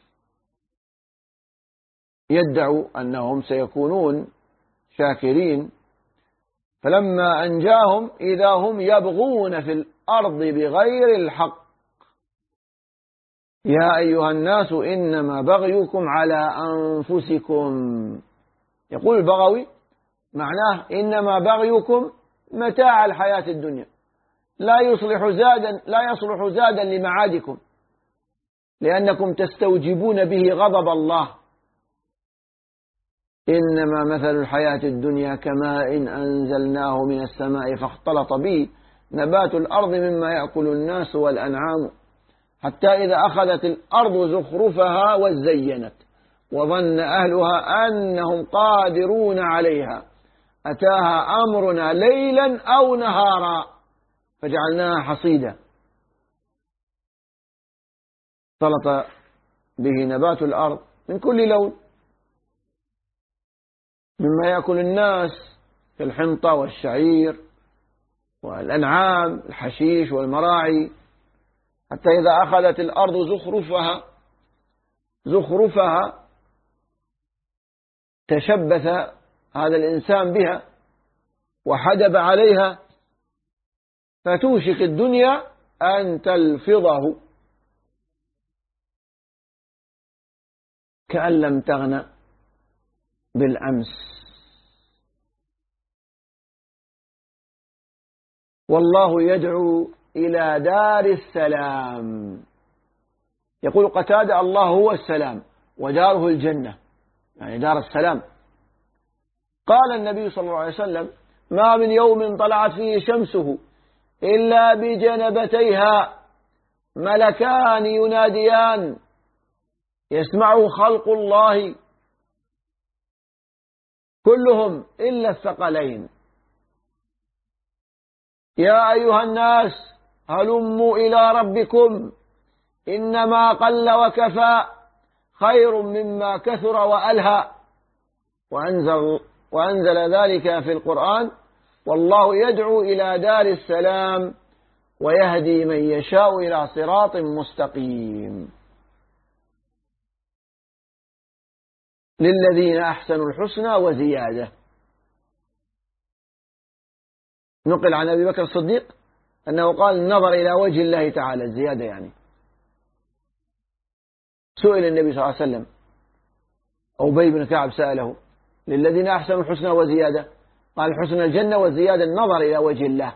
Speaker 1: يدعوا أنهم سيكونون شاكرين، فلما أنجاهم إذا هم يبغون في الأرض بغير الحق. يا أيها الناس إنما بغيكم على أنفسكم. يقول البغوي معناه إنما بغيكم متاع الحياة الدنيا لا يصلح زادا لمعادكم، لأنكم تستوجبون به غضب الله. إنما مثل الحياة الدنيا كماء أنزلناه من السماء فاختلط به نبات الأرض مما يأكل الناس والأنعام حتى إذا أخذت الأرض زخرفها وزينت وظن أهلها أنهم قادرون عليها أتاها أمرنا ليلا أو نهارا فجعلناها حصيدا اختلط به نبات الأرض من كل لون مما يأكل الناس كالحنطة والشعير والأنعام الحشيش والمراعي حتى إذا أخذت الأرض زخرفها تشبث هذا الإنسان بها وحدب عليها فتوشك الدنيا أن تلفظه كأن لم تغن بالأمس. والله يدعو إلى دار السلام. يقول قتادة الله هو السلام وداره الجنة، يعني دار السلام. قال النبي صلى الله عليه وسلم ما من يوم طلعت فيه شمسه إلا بجنبتيها ملكان يناديان يسمعه خلق الله كلهم إلا الثقلين يا أيها الناس هلموا إلى ربكم إنما قل وكفى خير مما كثر وألهى. وأنزل ذلك في القرآن والله يدعو إلى دار السلام ويهدي من يشاء إلى صراط مستقيم. للذين أحسنوا الحسنى وزيادة. نقل عن أبي بكر الصديق أنه قال النظر إلى وجه الله تعالى الزيادة يعني. سئل النبي صلى الله عليه وسلم أبي بن كعب سأله للذين أحسنوا الحسنى وزيادة قال الحسنى الجنة والزيادة النظر إلى وجه الله.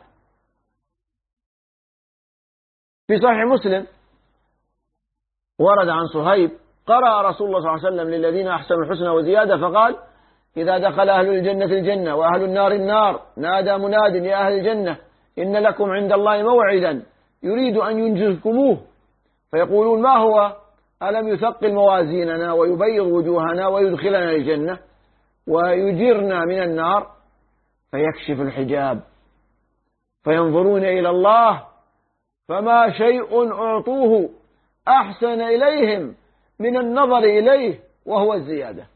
Speaker 1: في صحيح مسلم ورد عن صهيب قرأ رسول الله صلى الله عليه وسلم للذين أحسنوا الحسنى وزيادة فقال إذا دخل أهل الجنة الجنة وأهل النار النار نادى مناد يا أهل الجنة إن لكم عند الله موعدا يريد أن ينجزكموه فيقولون ما هو ألم يثقل موازيننا ويبيض وجوهنا ويدخلنا الجنة ويجرنا من النار فيكشف الحجاب فينظرون إلى الله فما شيء أعطوه أحسن إليهم من النظر إليه وهو الزيادة.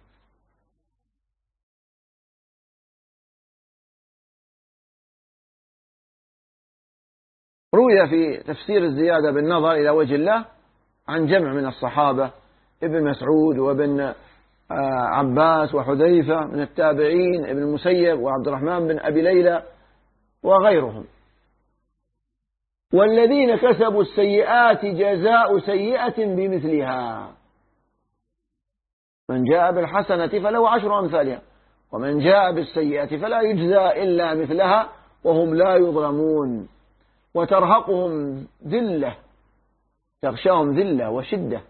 Speaker 1: روي في تفسير الزيادة بالنظر إلى وجه الله عن جمع من الصحابة ابن مسعود وابن عباس وحذيفة من التابعين، ابن المسيب وعبد الرحمن بن أبي ليلى وغيرهم. والذين كسبوا السيئات جزاء سيئة بمثلها، من جاء بالحسنة فله 10 أمثالها ومن جاء بالسيئة فلا يجزى إلا مثلها وهم لا يظلمون. وترهقهم ذلة، تغشاهم ذلة وشدة.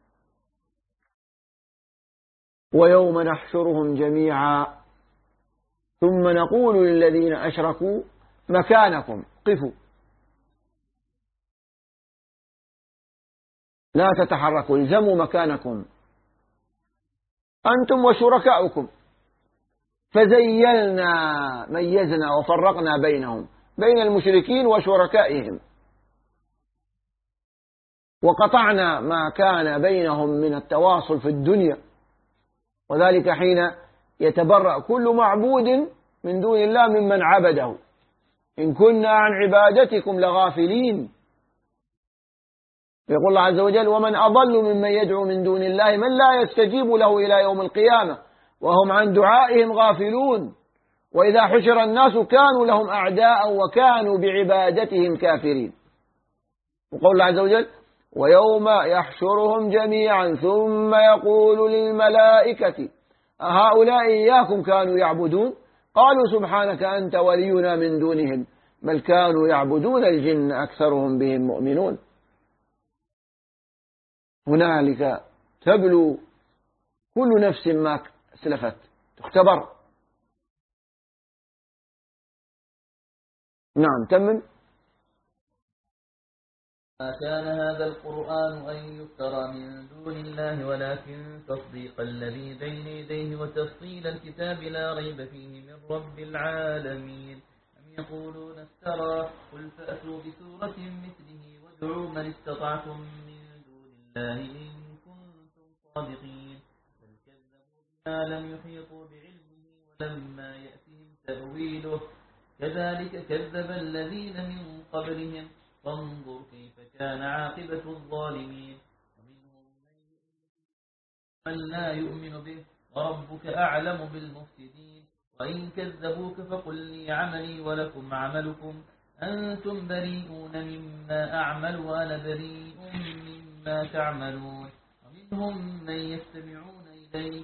Speaker 1: ويوم نحشرهم جميعا ثم نقول للذين أشركوا مكانكم قفوا لا تتحركوا الزموا مكانكم أنتم وشركاؤكم. فزيلنا، ميزنا وفرقنا بينهم، بين المشركين وشركائهم، وقطعنا ما كان بينهم من التواصل في الدنيا. وذلك حين يتبرأ كل معبود من دون الله ممن عبده، إن كنا عن عبادتكم لغافلين. يقول الله عز وجل: ومن أضل ممن يدعو من دون الله من لا يستجيب له إلى يوم القيامة وهم عن دعائهم غافلون. وإذا حشر الناس كانوا لهم أعداء وكانوا بعبادتهم كافرين. وقول الله عز وجل: ويوم يحشرهم جميعا ثم يقول للملائكة أهؤلاء إياكم كانوا يعبدون قالوا سبحانك أنت ولينا من دونهم بل كانوا يعبدون الجن أكثرهم بهم مؤمنون. هنالك تبلو كل نفس ما سلفت، تختبر. نعم تمن.
Speaker 2: ما كان هذا القرآن أن يفترى من دون الله ولكن تصديق الذي بين يديه وتفصيل الكتاب لا ريب فيه من رب العالمين. أم يقولون افترى قل فأتوا بسورة مثله وادعوا من استطعتم من دون الله إن كنتم صادقين. بل كذبوا بما لم يحيطوا بعلمه ولما يأتهم تأويله كذلك كذب الذين من قبلهم فانظر كيف كان عاقبة الظالمين. ومنهم من لا يؤمن به وربك أعلم بالمفسدين. وإن كذبوك فقل لي عملي ولكم عملكم أنتم بريئون مما أعمل وأنا بريء مما تعملون. ومنهم من يستمعون إليك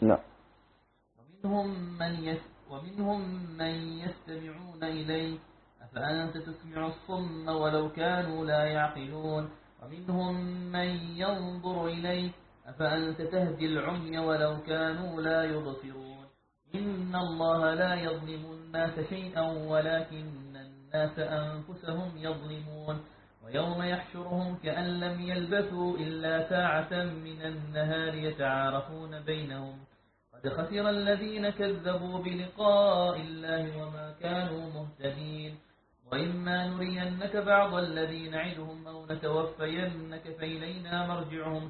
Speaker 2: ومنهم من يستمعون إليك أفأنت تسمع الصم ولو كانوا لا يعقلون. ومنهم من ينظر إليك أفأنت تهدي العمي ولو كانوا لا يبصرون. إن الله لا يظلم الناس شيئا ولكن الناس أنفسهم يظلمون. ويوم يحشرهم كأن لم يلبثوا إلا ساعة من النهار يتعارفون بينهم قد خسر الذين كذبوا بلقاء الله وما كانوا مهتدين. وإما نرينك بعض الذي نعدهم أو نتوفينك فإلينا مرجعهم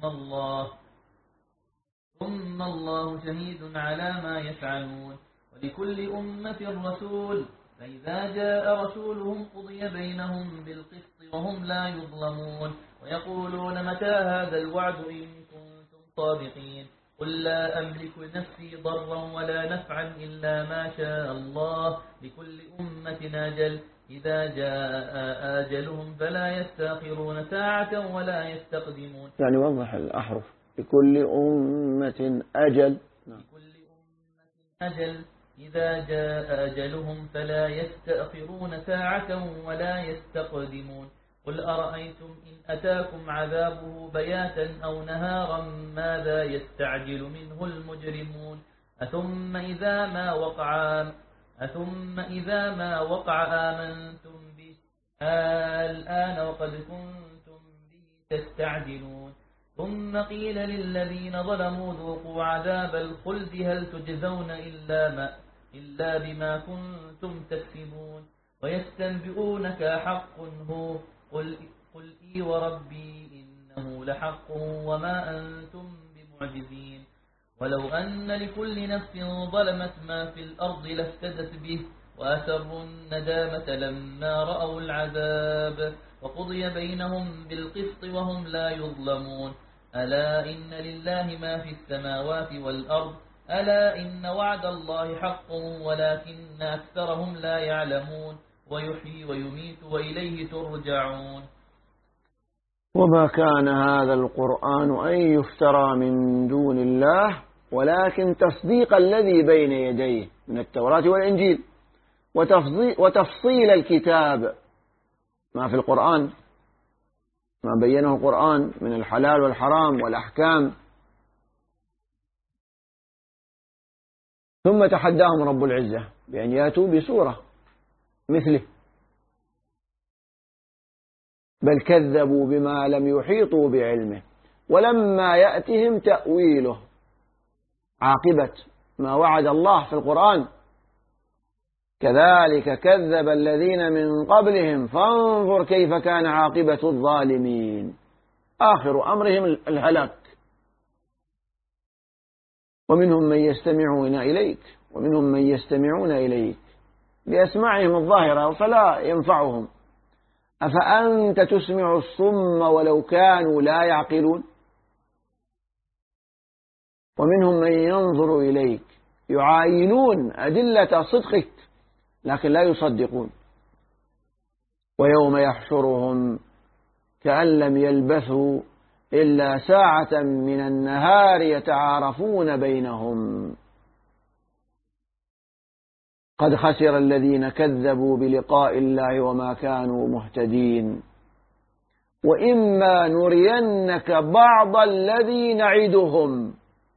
Speaker 2: ثم الله شهيد على ما يفعلون. ولكل أمة رسول فإذا جاء رسولهم قضي بينهم بالقسط وهم لا يظلمون. ويقولون متى هذا الوعد إن كنتم صادقين. قل لا أملك نفسي ضرا ولا نفعا إلا ما شاء الله لكل أمة أجل إذا جاء آجلهم فلا يستأخرون ساعة ولا يستقدمون.
Speaker 1: يعني وضح الأحرف. لكل أمة أجل.
Speaker 2: لكل أمة أجل إذا جاء أجلهم فلا يستأخرون ساعة ولا يستقدمون. قل أرأيتم إن أتاكم عذابه بياتا أو نهارا ماذا يستعجل منه المجرمون. أثم إذا ما وقع آمنتم به الآن وقد كنتم به تستعجلون. ثم قيل للذين ظلموا ذوقوا عذاب الخلد هل تجزون إلا بما كنتم تكسبون. ويستنبئونك حق هو قل إي وربي إنه لحق وما أنتم بمعجزين. ولو أن لكل نفس ظلمت ما في الأرض لافتدت به وأسروا الندامة لما رأوا العذاب وقضي بينهم بالقسط وهم لا يظلمون.
Speaker 4: ألا إن لله ما في السماوات والأرض ألا إن وعد الله حق ولكن أكثرهم لا يعلمون ويحيي ويميت وإليه ترجعون.
Speaker 1: وما كان هذا القرآن أن يفترى من دون الله ولكن تصديق الذي بين يديه من التوراة والإنجيل وتفصيل الكتاب ما في القرآن ما بينه القرآن من الحلال والحرام والأحكام. ثم تحداهم رب العزة بأن يأتوا بسورة مثله بل كذبوا بما لم يحيطوا بعلمه ولما يأتهم تأويله عاقبة ما وعد الله في القرآن كذلك كذب الذين من قبلهم فانظر كيف كان عاقبة الظالمين آخر أمرهم الهلاك. ومنهم من يستمعون إليك بأسماعهم الظاهرة فلا ينفعهم أفأنت تسمع الصم ولو كانوا لا يعقلون. ومنهم من ينظر إليك يعاينون أدلة صدقك لكن لا يصدقون. ويوم يحشرهم كأن لم يلبثوا إلا ساعة من النهار يتعارفون بينهم قد خسر الذين كذبوا بلقاء الله وما كانوا مهتدين وإما نرينك بعض الذي نعدهم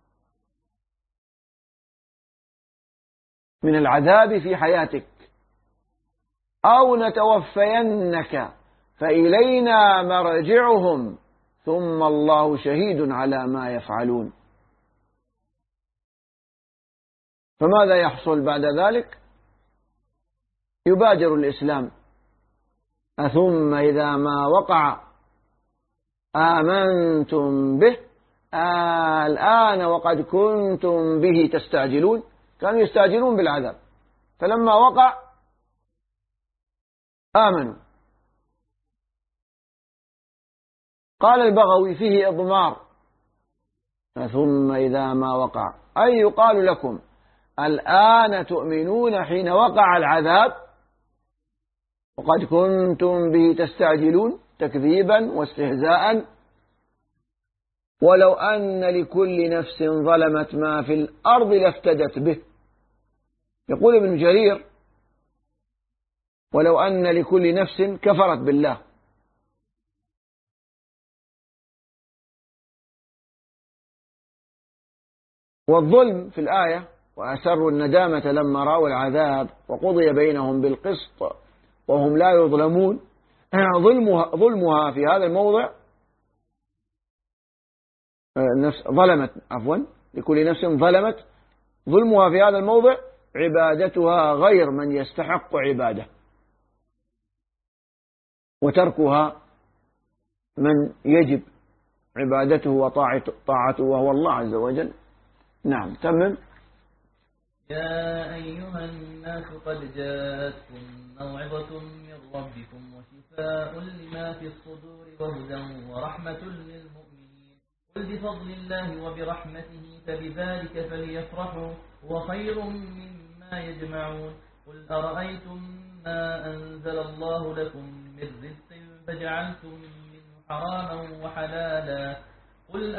Speaker 1: من العذاب في حياتك أو نتوفينك فإلينا مرجعهم ثم الله شهيد على ما يفعلون. فماذا يحصل بعد ذلك؟ يبادر الإسلام أثم إذا ما وقع آمنتم به الآن وقد كنتم به تستعجلون. كانوا يستعجلون بالعذاب فلما وقع آمنوا. قال البغوي فيه إضمار ثم إذا ما وقع أي يقال لكم الآن تؤمنون حين وقع العذاب وقد كنتم به تستعجلون تكذيبا واستهزاء. ولو أن لكل نفس ظلمت ما في الأرض لافتدت به. يقول ابن جرير ولو أن لكل نفس كفرت بالله. والظلم في الآية وأسروا الندامة لما رأوا العذاب وقضي بينهم بالقسط وهم لا يظلمون. ظلمها في هذا الموضع لكل نفس ظلمت ظلمها في هذا الموضع عبادتها غير من يستحق عباده وتركها من يجب عبادته وطاعته وهو الله عز وجل. نعم تمام.
Speaker 4: يا أيها الناس قد جاءتكم موعظة من ربكم وشفاء لما في الصدور وهدى ورحمة للمؤمنين قل بفضل الله وبرحمته فبذلك فليفرحوا هو خير مما يجمعون قل أرأيتم ما أنزل الله لكم من رزق فجعلتم منه حراما وحلالا قل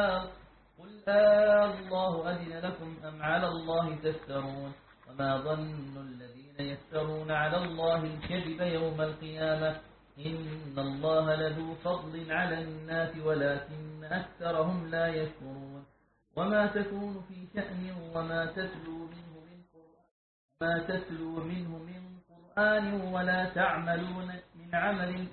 Speaker 4: الله أذن لكم أم على الله تفترون وما ظن الذين يفترون على الله الكذب يوم القيامة إن الله لذو فضل على الناس ولكن أكثرهم لا يشكرون وما تكون في شأن وما تتلو منه من قرآن ولا تعملون من عمل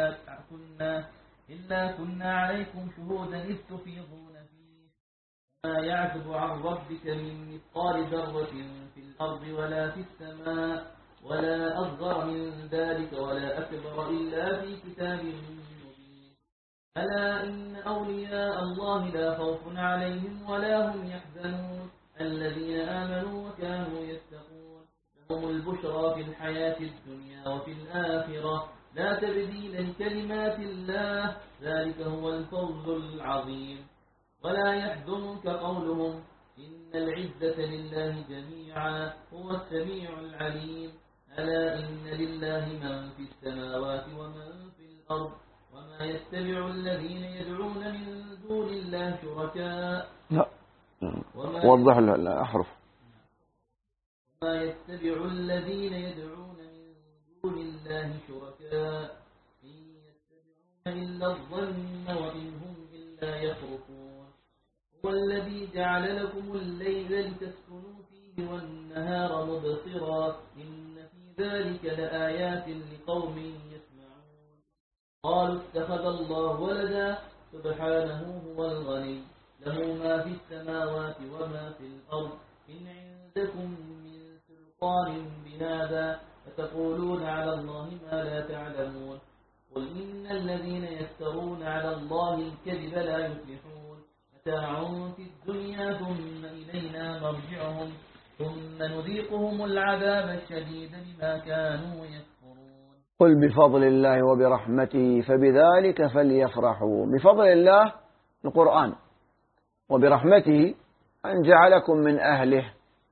Speaker 4: إلا كنا عليكم شهودا إذ تفيضون فيه ما يعزب عن ربك من مثقال ذرة في الأرض ولا في السماء ولا أصغر من ذلك ولا أكبر إلا في كتاب مبين ألا إن أولياء الله لا خوف عليهم ولا هم يحزنون الذين آمنوا وكانوا يتقون لهم البشرى في الحياة الدنيا وفي الآخرة لا تبديل لكلمات الله ذلك هو الفوز العظيم. ولا يحزنك قولهم إن العزة لله جميعا هو السميع العليم. ألا إن لله من في السماوات ومن في الأرض وما يتبع الذين يدعون من دون الله شركاء.
Speaker 1: لا وضح الأحرف.
Speaker 4: وما يتبع الذين يدعون من دون الله شركاء إن يتبعون إلا الظن وإن هم إلا يخرقون. هو الذي جعل لكم الليل لتسكنوا فيه والنهار مبصرا إن في ذلك لآيات لقوم يسمعون. قالوا اتخذ الله ولدا سبحانه هو الغني له ما في السماوات وما في الأرض إن عندكم من سلطان بهذا فتقولون على الله ما لا تعلمون. قل إن الذين يفترون على الله الكذب لا يفلحون. متاع في الدنيا ثم إلينا مرجعهم ثم نذيقهم العذاب الشديد بما كانوا يكفرون.
Speaker 1: قل بفضل الله وبرحمته فبذلك فليفرحوا. بفضل الله القرآن، وبرحمته أن جعلكم من أهله.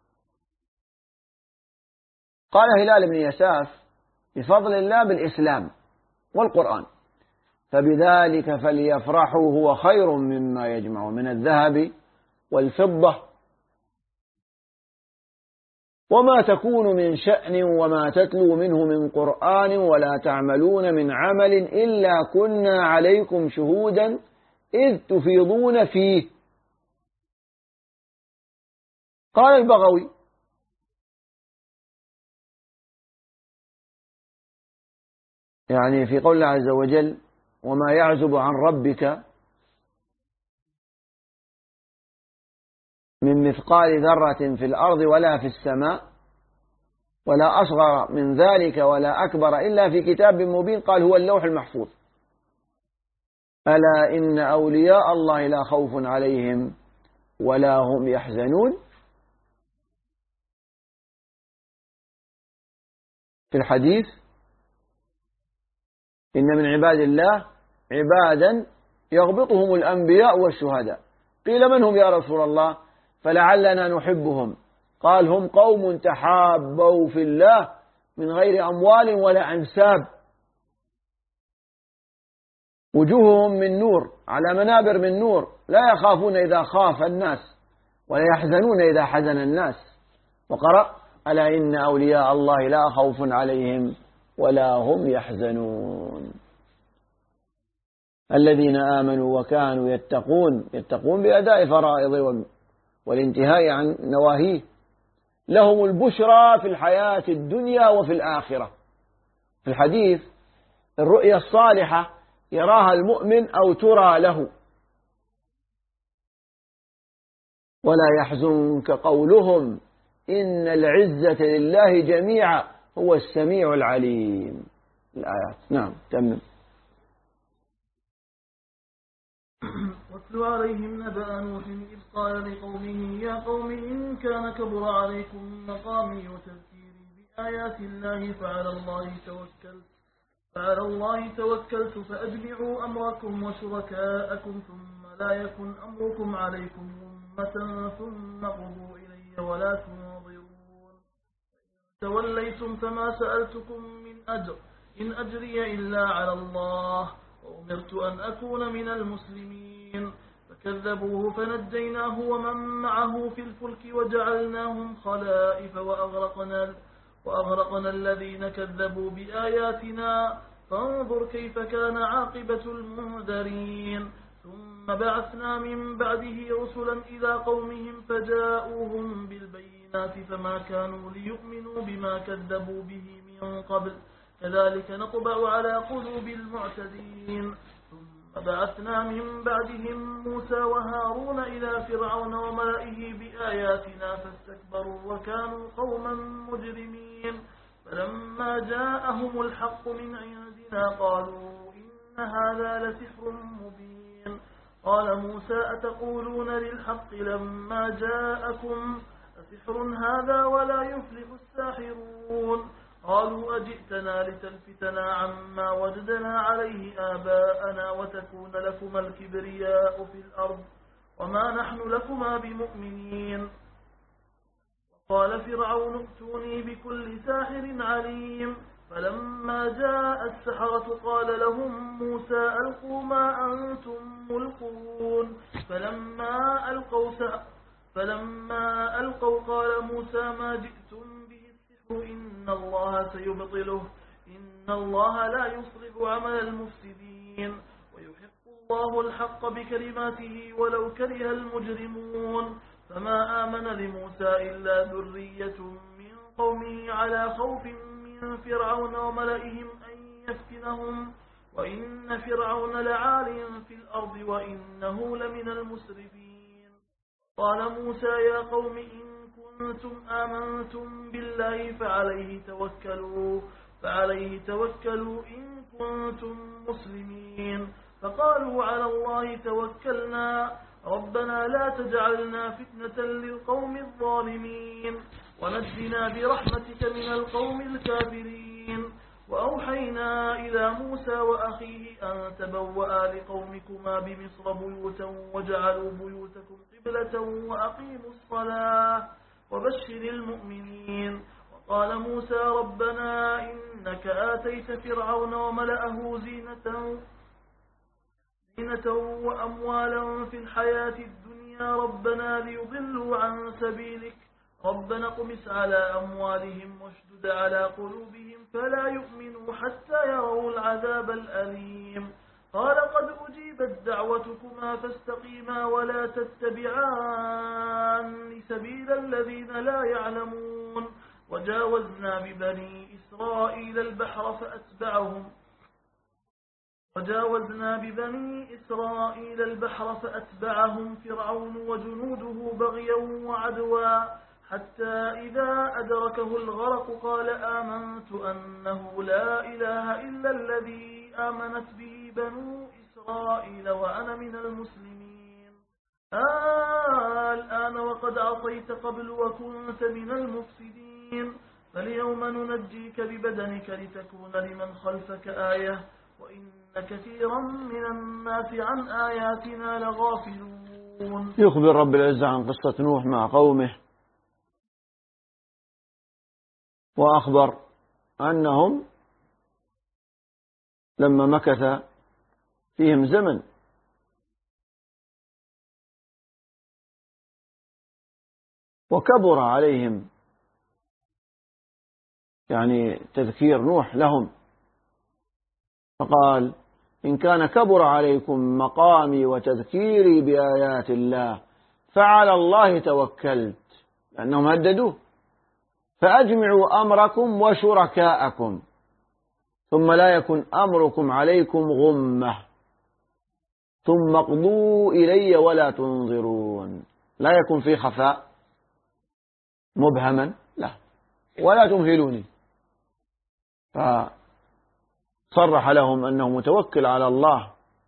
Speaker 1: قال هلال بن يساف بفضل الله بالإسلام والقرآن، فبذلك فليفرحوا هو خير مما يجمعون من الذهب والفضة وما تكون من شأن وما تتلو منه من قرآن ولا تعملون من عمل إلا كنا عليكم شهودا إذ تفيضون فيه. قال البغوي يعني في قول الله عز وجل وما يعزب عن ربك من مثقال ذرة في الأرض ولا في السماء ولا أصغر من ذلك ولا أكبر إلا في كتاب مبين. قال هو اللوح المحفوظ. ألا إن أولياء الله لا خوف عليهم ولا هم يحزنون. في الحديث إن من عباد الله عبادا يغبطهم الأنبياء والشهداء. قيل من هم يا رسول الله؟ فلعلنا نحبهم. قال هم قوم تحابوا في الله من غير أموال ولا أنساب وجوههم من نور على منابر من نور لا يخافون إذا خاف الناس ولا يحزنون إذا حزن الناس. وقرأ ألا إن أولياء الله لا خوف عليهم ولا هم يحزنون. الذين آمنوا وكانوا يتقون بأداء فرائض والانتهاء عن نواهيه لهم البشرى في الحياة الدنيا وفي الآخرة. في الحديث الرؤيا الصالحة يراها المؤمن أو ترى له. ولا يحزنك قولهم إن العزة لله جميعا هو السميع العليم. الآيات. نعم تمام.
Speaker 5: واتل عليهم نبأ نوح إذ قال لقومه يا قوم إن كان كبر عليكم مقامي وتذكيري بآيات الله فعلى الله توكلت فأجمعوا أمركم وشركاءكم ثم لا يكن أمركم عليكم غمة ثم قضوا إلي ولا تنظرون. توليتم فما سألتكم من أجر إن أجري إلا على الله وأمرت أن أكون من المسلمين. فكذبوه فنجيناه ومن معه في الفلك وجعلناهم خلائف وأغرقنا الذين كذبوا بآياتنا فانظر كيف كان عاقبة المنذرين. ثم بعثنا من بعده رسلا إلى قومهم فجاءوهم بالبينات فما كانوا ليؤمنوا بما كذبوا به من قبل كذلك نطبع على قلوب المعتدين. ثم بعثنا من بعدهم موسى وهارون إلى فرعون وملئه بآياتنا فاستكبروا وكانوا قوما مجرمين. فلما جاءهم الحق من عندنا قالوا إن هذا لسحر مبين. قال موسى أتقولون للحق لما جاءكم أسحر هذا ولا يفلح الساحرون. قالوا أجئتنا لتلفتنا عما وجدنا عليه آباءنا وتكون لكما الكبرياء في الأرض وما نحن لكما بمؤمنين. قال فرعون ائتوني بكل ساحر عليم. فلما جاء السحرة قال لهم موسى ألقوا ما أنتم ملقون. فلما ألقوا قال موسى ما جئتم به السحر إن الله سيبطله إن الله لا يصلح عمل المفسدين ويحق الله الحق بكلماته ولو كره المجرمون. فما آمن لموسى إلا ذرية من قومه على خوف من فرعون وملئهم أن يفتنهم وإن فرعون لعال في الأرض وإنه لمن المسرفين. قال موسى يا قوم إن كنتم آمنتم بالله فعليه توكلوا إن كنتم مسلمين. فقالوا على الله توكلنا ربنا لا تجعلنا فتنة للقوم الظالمين ونجنا برحمتك من القوم الكافرين. وأوحينا إلى موسى وأخيه أن تبوأ لقومكما بمصر بيوتا وجعلوا بيوتكم قبلة وأقيموا الصلاة وبشر المؤمنين. وقال موسى ربنا إنك آتيت فرعون وملأه زينة وأموالا في الحياة الدنيا ربنا ليضلوا عن سبيلك ربنا اطمس على أموالهم واشدد على قلوبهم فلا يؤمنوا حتى يروا العذاب الأليم. قال قد أجيبت دعوتكما فاستقيما ولا تتبعان سبيل الذين لا يعلمون. وجاوزنا ببني إسرائيل البحر فأتبعهم فرعون وجنوده بغيا وعدوا حتى إذا أدركه الغرق قال آمنت أنه لا إله إلا الذي آمنت به بنو إسرائيل وأنا من المسلمين. الآن وقد عصيت قبل وكنت من المفسدين فاليوم ننجيك ببدنك لتكون لمن خلفك آية وإن كثيرا من الناس عن آياتنا لغافلون.
Speaker 1: يخبر رب العزة عن قصة نوح مع قومه وأخبر أنهم لما مكث فيهم زمن وكبر عليهم يعني تذكير نوح لهم فقال إن كان كبر عليكم مقامي وتذكيري بآيات الله فعلى الله توكلت لأنهم هددوه فأجمعوا أمركم وشركاءكم ثم لا يكن أمركم عليكم غمة ثم اقضوا إلي ولا تنظرون. لا يكن في خفاء مبهما لا ولا تمهلوني. فصرح لهم أنه متوكل على الله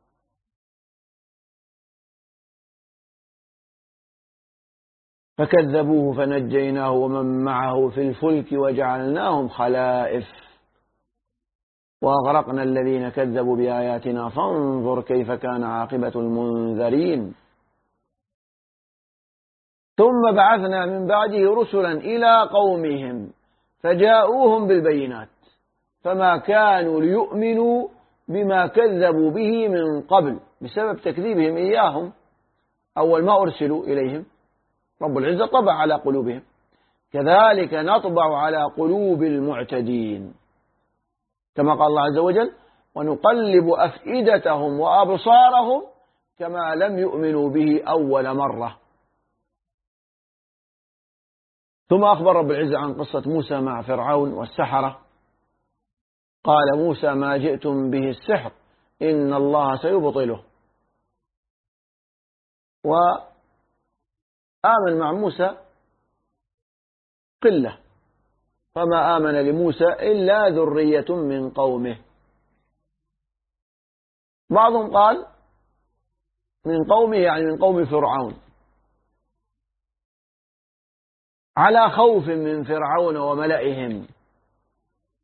Speaker 1: فكذبوه فنجيناه ومن معه في الفلك وجعلناهم خلائف وأغرقنا الذين كذبوا بآياتنا فانظر كيف كان عاقبة المنذرين. ثم بعثنا من بعده رسلا إلى قومهم فجاءوهم بالبينات فما كانوا ليؤمنوا بما كذبوا به من قبل بسبب تكذيبهم إياهم أول ما أرسلوا إليهم. رب العزة طبع على قلوبهم كذلك نطبع على قلوب المعتدين كما قال الله عز وجل ونقلب أفئدتهم وأبصارهم كما لم يؤمنوا به أول مرة. ثم أخبر رب العزة عن قصة موسى مع فرعون والسحرة قال موسى ما جئتم به السحر إن الله سيبطله. وآمن مع موسى قلة فما آمن لموسى إلا ذرية من قومه. بعضهم قال من قومه يعني من قوم فرعون على خوف من فرعون وملئهم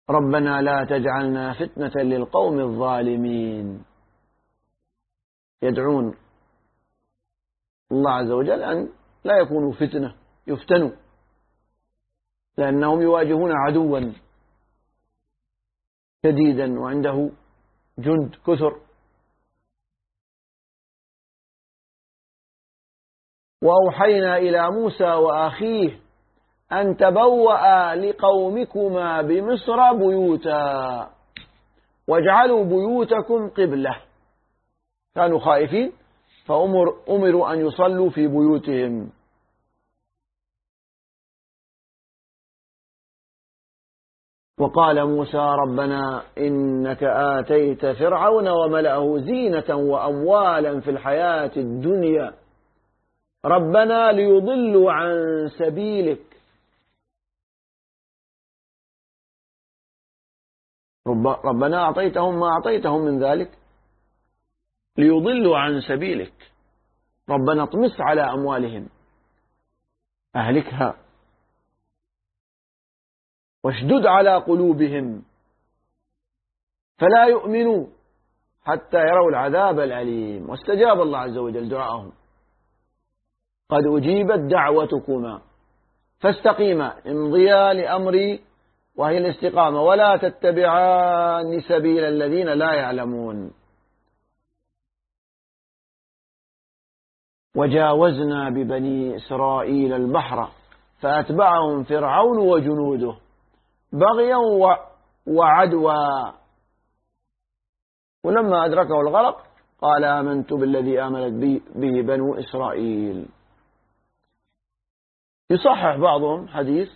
Speaker 1: ربنا لا تجعلنا فتنة للقوم الظالمين. يدعون الله عز وجل أن لا يكونوا فتنة يفتنوا، لأنهم يواجهون عدوا شديدا وعنده جند كثر. وأوحينا إلى موسى وأخيه أن تبوأ لقومكما بمصر بيوتا واجعلوا بيوتكم قبلة. كانوا خائفين فأمروا أن يصلوا في بيوتهم. وقال موسى ربنا إنك آتيت فرعون وملأه زينة وأموالا في الحياة الدنيا ربنا ليضلوا عن سبيلك ربنا أعطيتهم ما أعطيتهم من ذلك ليضلوا عن سبيلك. ربنا اطمس على أموالهم أهلكها واشدد على قلوبهم فلا يؤمنوا حتى يروا العذاب الأليم. واستجاب الله عز وجل دعاءهم قد أجيبت دعوتكما فاستقيما امضيا لأمري وهي الاستقامة ولا تتبعان سبيل الذين لا يعلمون. وجاوزنا ببني إسرائيل البحر فأتبعهم فرعون وجنوده بغيا وعدوا ولما أدركه الغرق قال آمنت بالذي آمنت به بنو إسرائيل. يصحح بعضهم حديث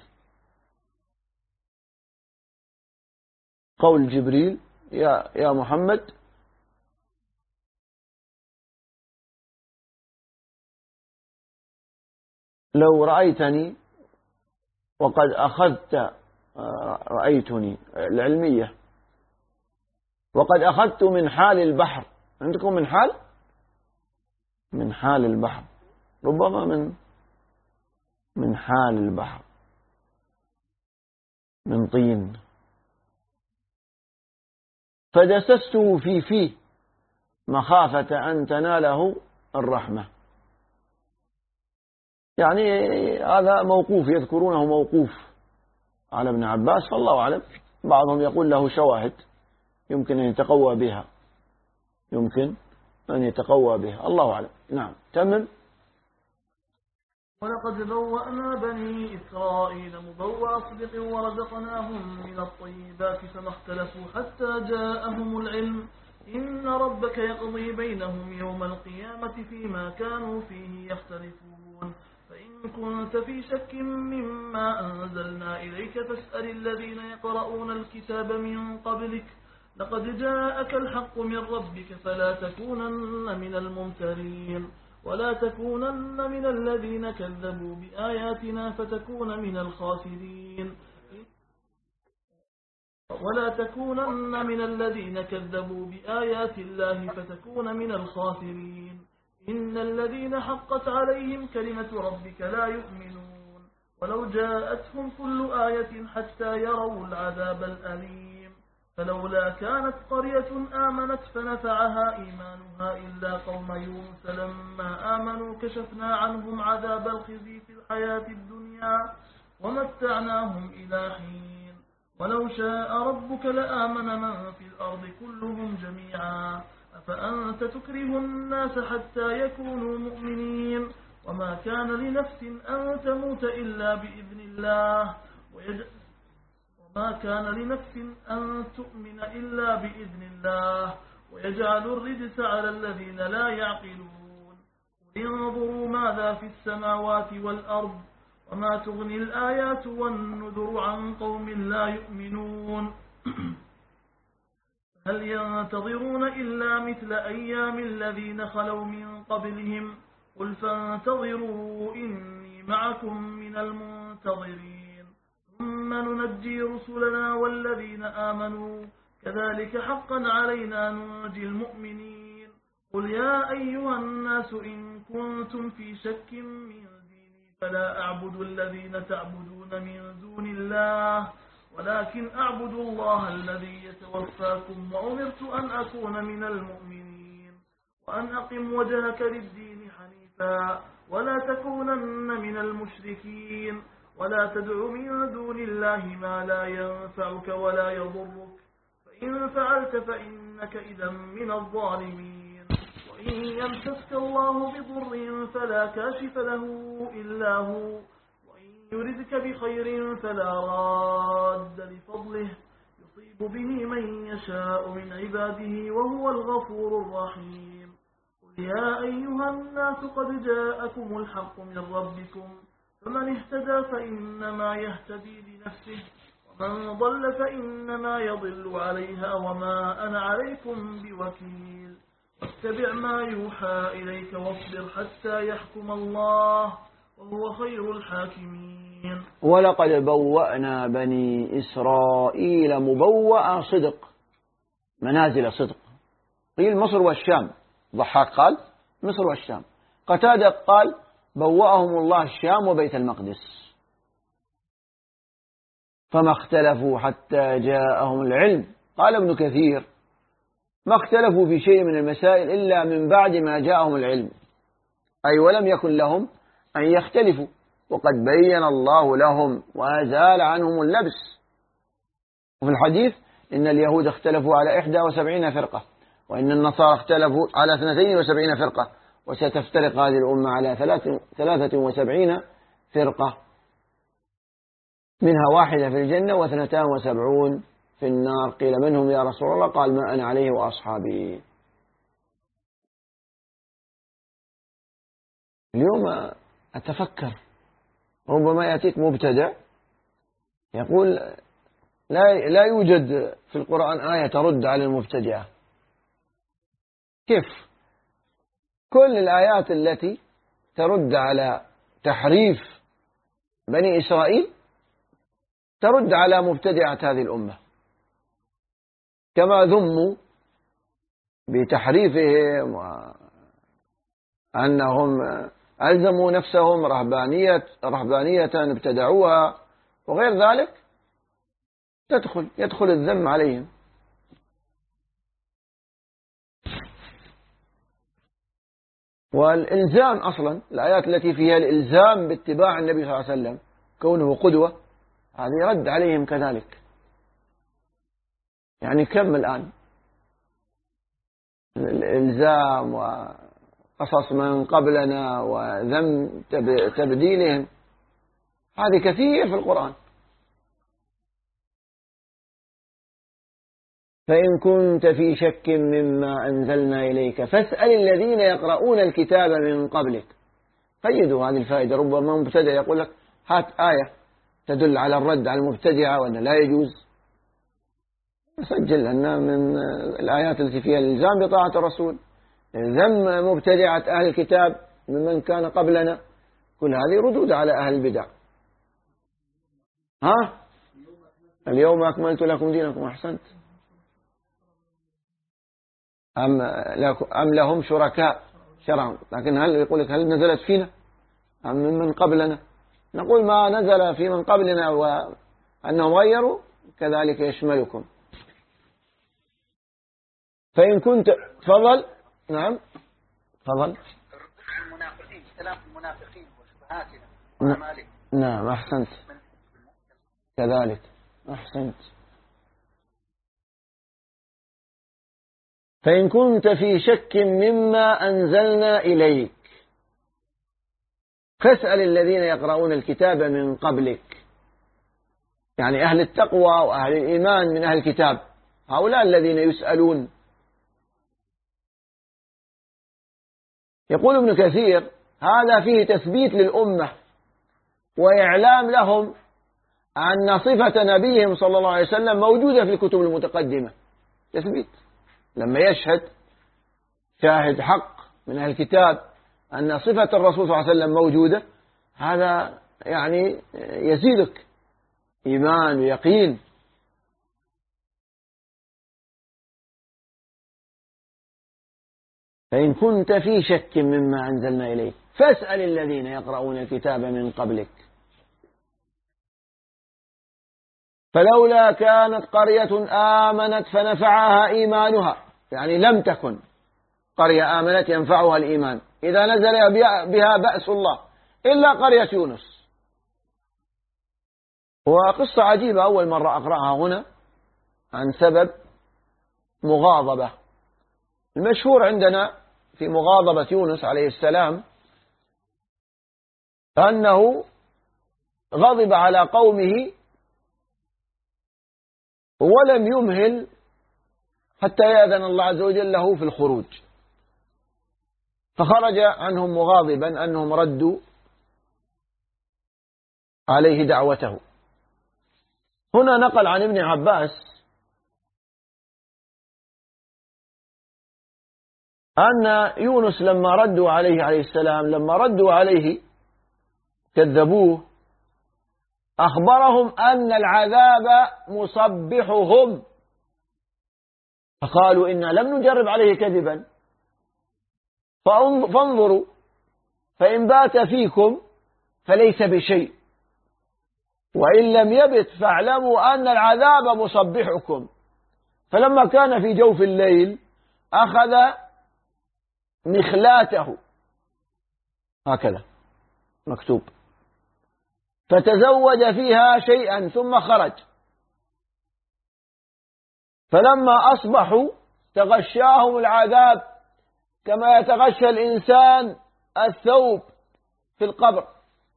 Speaker 1: قول جبريل يا محمد لو رأيتني وقد أخذت رأيتني العلمية وقد أخذت من حال البحر. عندكم من حال البحر ربما من حال البحر من طين فدسسته في فيه مخافة أن تناله الرحمة. يعني هذا موقوف يذكرونه موقوف على ابن عباس فالله أعلم. بعضهم يقول له شواهد يمكن أن يتقوى بها الله أعلم. نعم تمام.
Speaker 5: ولقد بوأنا بني إسرائيل مبوأ صدق ورزقناهم من الطيبات فما اختلفوا حتى جاءهم العلم إن ربك يقضي بينهم يوم القيامة فيما كانوا فيه يختلفون. فإن كنت في شك مما أنزلنا إليك فاسأل الذين يقرؤون الكتاب من قبلك لقد جاءك الحق من ربك فلا تكونن من الممترين ولا تكونن من الذين كذبوا بآياتنا فتكون من الخاسرين. ولا تكونن من الذين كذبوا بآيات الله فتكون من الخاسرين. إن الذين حقت عليهم كلمة ربك لا يؤمنون ولو جاءتهم كل آية حتى يروا العذاب الأليم. فلولا كانت قرية آمنت فنفعها إيمانها إلا قوم يونس لما آمنوا كشفنا عنهم عذاب الخزي في الحياة الدنيا ومتعناهم إلى حين. ولو شاء ربك لآمن من في الأرض كلهم جميعا أفأنت تكره الناس حتى يكونوا مؤمنين. وما كان لنفس أن تموت إلا بإذن الله وما كان لنفس أن تؤمن إلا بإذن الله ويجعل الرجس على الذين لا يعقلون. انظروا ماذا في السماوات والأرض وما تغني الآيات والنذر عن قوم لا يؤمنون. هل ينتظرون إلا مثل أيام الذين خلوا من قبلهم قل فانتظروا إني معكم من المنتظرين ثم ننجي رسلنا والذين آمنوا كذلك حقا علينا ننجي المؤمنين. قل يا أيها الناس إن كنتم في شك من ديني فلا أعبد الذين تعبدون من دون الله ولكن أعبدوا الله الذي يتوفاكم وأمرت أن أكون من المؤمنين وأن أقم وجهك للدين حنيفا ولا تكونن من المشركين ولا تدع من دون الله ما لا ينفعك ولا يضرك فإن فعلت فإنك إذا من الظالمين وإن يمسسك الله بضر فلا كاشف له إلا هو يردك بخير فلا راد لفضله يصيب به من يشاء من عباده وهو الغفور الرحيم قل يا أيها الناس قد جاءكم الحق من ربكم فمن اهتدى فإنما يهتدي لنفسه ومن ضل فإنما يضل عليها وما أنا عليكم بوكيل واتبع ما يوحى إليك واصبر حتى يحكم الله وهو خير الحاكمين.
Speaker 1: ولقد بوأنا بني إسرائيل مبوأ صدق، منازل صدق. قيل مصر والشام، ضحاك قال مصر والشام، قتادة قال بوأهم الله الشام وبيت المقدس. فما اختلفوا حتى جاءهم العلم. قال ابن كثير ما اختلفوا في شيء من المسائل إلا من بعد ما جاءهم العلم، أي ولم يكن لهم أن يختلفوا، وقد بين الله لهم وأزال عنهم اللبس. وفي الحديث إن اليهود اختلفوا على 71 فرقة، وإن النصارى اختلفوا على 72 فرقة، وستفترق هذه الأمة على 73 فرقة، منها واحدة في الجنة و72 في النار. قيل منهم يا رسول الله؟ قال ما أنا عليه وأصحابي. اليوم أتفكر ربما يأتيك مبتدع يقول لا يوجد في القرآن آية ترد على المبتدعة. كيف؟ كل الآيات التي ترد على تحريف بني إسرائيل ترد على مبتدعة هذه الأمة، كما ذموا بتحريفهم وأنهم ألزموا نفسهم رهبانية ابتدعوها وغير ذلك، يدخل الذم عليهم. والإلزام أصلا، الآيات التي فيها الإلزام باتباع النبي صلى الله عليه وسلم كونه قدوة، هذه رد عليهم كذلك. يعني كم الآن الإلزام وقصص من قبلنا وذم تبديلهم، هذه كثير في القرآن. فإن كنت في شك مما أنزلنا إليك فاسأل الذين يقرؤون الكتاب من قبلك. قيدوا هذه الفائدة. ربما مبتدع يقول لك هات آية تدل على الرد على المبتدعة وأن لا يجوز. سجل أن من الآيات التي فيها الإلزام بطاعة الرسول، ذم مبتدعة أهل الكتاب ممن كان قبلنا، كل هذه ردود على أهل البدع. اليوم أكملت لكم دينكم. أحسنت. أم لهم شركاء شرعوا، لكن هل يقول لك هل نزلت فينا أم من قبلنا؟ نقول ما نزل في من قبلنا وأنهم غيروا كذلك يشملكم. فإن كنت تفضل. نعم تفضل.
Speaker 6: المنافقين، كلام المنافقين وشبهاتنا وأعمالهم.
Speaker 1: نعم أحسنت كذلك. أحسنت. فإن كنت في شك مما أنزلنا إليك فاسأل الذين يقرؤون الكتاب من قبلك، يعني أهل التقوى وأهل الإيمان من أهل الكتاب، هؤلاء الذين يسألون. يقول ابن كثير هذا فيه تثبيت للأمة وإعلام لهم أن صفة نبيهم صلى الله عليه وسلم موجودة في الكتب المتقدمة. تثبيت لما يشهد شاهد حق من أهل الكتاب أن صفة الرسول صلى الله عليه وسلم موجودة، هذا يعني يزيدك إيمان ويقين. فإن كنت في شك مما أنزلنا إليك فاسأل الذين يقرؤون الكتاب من قبلك. فلولا كانت قرية آمنت فنفعها إيمانها، يعني لم تكن قرية آمنت ينفعها الإيمان إذا نزل بها بأس الله إلا قرية يونس. وقصة عجيبة أول مرة أقرأها هنا عن سبب مغاضبة. المشهور عندنا في مغاضبة يونس عليه السلام أنه غضب على قومه ولم يمهل حتى يأذن الله عز وجل له في الخروج، فخرج عنهم مغاضبا أنهم ردوا عليه دعوته. هنا نقل عن ابن عباس أن يونس لما ردوا عليه السلام، لما ردوا عليه كذبوه، أخبرهم أن العذاب مصبحهم، فقالوا إنا لم نجرب عليه كذبا فانظروا فإن بات فيكم فليس بشيء وإن لم يبت فاعلموا أن العذاب مصبحكم. فلما كان في جوف الليل أخذ مخلاته، هكذا مكتوب، فتزوج فيها شيئا ثم خرج، فلما أصبحوا تغشاهم العذاب كما يتغشى الإنسان الثوب في القبر،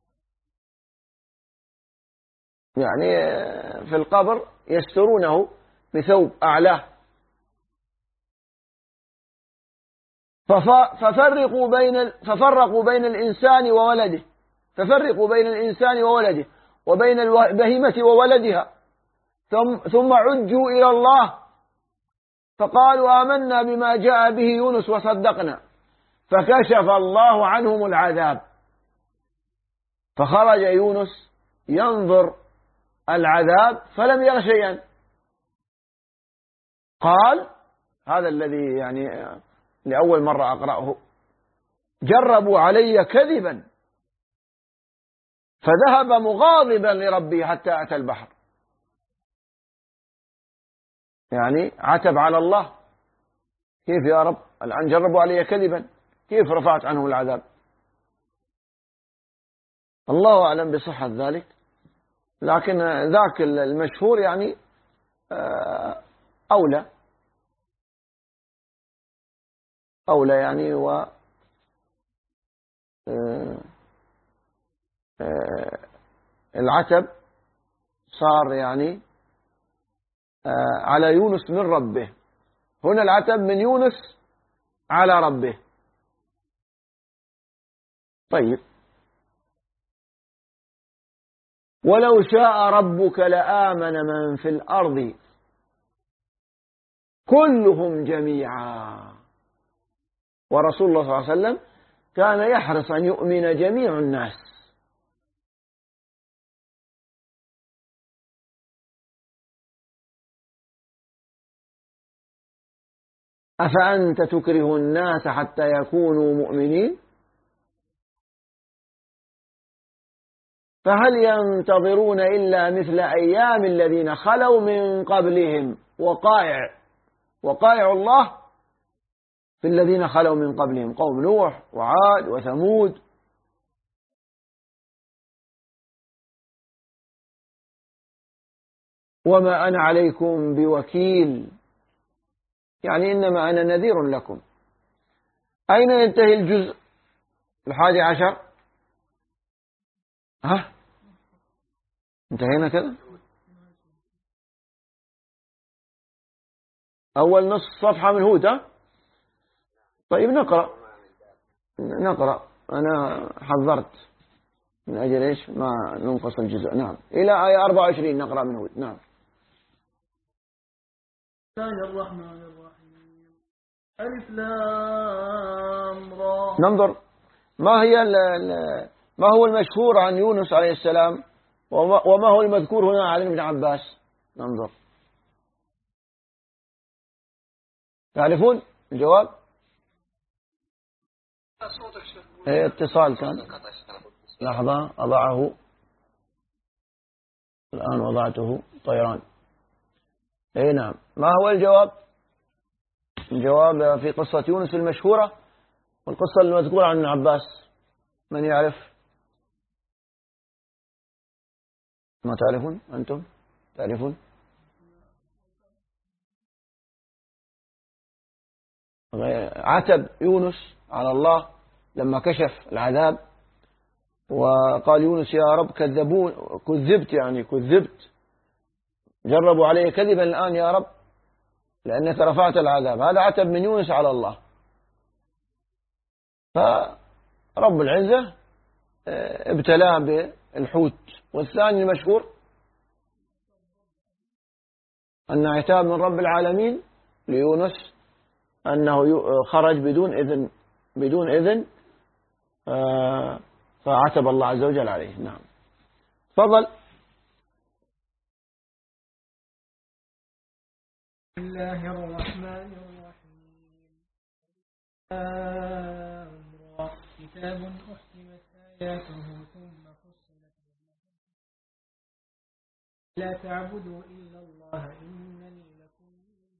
Speaker 1: يعني في القبر يسترونه بثوب أعلاه. ففرقوا بين الإنسان وولده، ففرقوا بين الإنسان وولده وبين البهيمة وولدها، ثم عجوا إلى الله فقالوا آمنا بما جاء به يونس وصدقنا، فكشف الله عنهم العذاب، فخرج يونس ينظر العذاب فلم ير شيئا. قال هذا الذي يعني لأول مرة أقرأه: جربوا علي كذبا فذهب مغاضبا لربه حتى أتى البحر، يعني عتب على الله، كيف يا رب الآن جربوا علي كذبا، كيف رفعت عنهم العذاب؟ الله أعلم بصحة ذلك، لكن ذاك المشهور يعني أولى يعني، و العتب صار يعني على يونس من ربه، هنا العتب من يونس على ربه. طيب، ولو شاء ربك لآمن من في الأرض كلهم جميعا، ورسول الله صلى الله عليه وسلم كان يحرص أن يؤمن جميع الناس. أفأنت تكره الناس حتى يكونوا مؤمنين؟ فهل ينتظرون إلا مثل أيام الذين خلوا من قبلهم؟ وقائع الله في الذين خلوا من قبلهم، قوم نوح وعاد وثمود. وما أنا عليكم بوكيل، يعني إنما أنا نذير لكم. أين ينتهي الجزء 11؟ انتهينا كده، أول نصف صفحة من هود. طيب نقرأ، أنا حذرت من أجل إيش ما ننقص الجزء. نعم، إلى آية 24 نقرأ من هود. نعم.
Speaker 5: بسم الله الرحمن الرحيم. ألف لام را.
Speaker 1: ننظر ما هو المشهور عن يونس عليه السلام وما هو المذكور هنا عن ابن عباس. ننظر، تعرفون الجواب؟ اتصال كان، لحظة أضعه. الآن وضعته طيران. أي نعم. ما هو الجواب؟ الجواب في قصة يونس المشهورة والقصة المذكورة عن ابن عباس. من يعرف؟ ما تعرفون أنتم؟ تعرفون؟ عتب يونس على الله لما كشف العذاب، وقال يونس يا رب كذبت جربوا علي كذبا الآن يا رب لأنك رفعت العذاب. هذا عتب من يونس على الله. فرب العزة ابتلاه بالحوت. والثاني المشهور أن عتاب من رب العالمين ليونس أنه خرج بدون إذن فعتب الله عز وجل عليه. نعم. تفضل.
Speaker 7: بسم الله الرحمن الرحيم. كتاب أحكمت آياته ثم فصلت لا تعبدوا إلا الله إنني لكم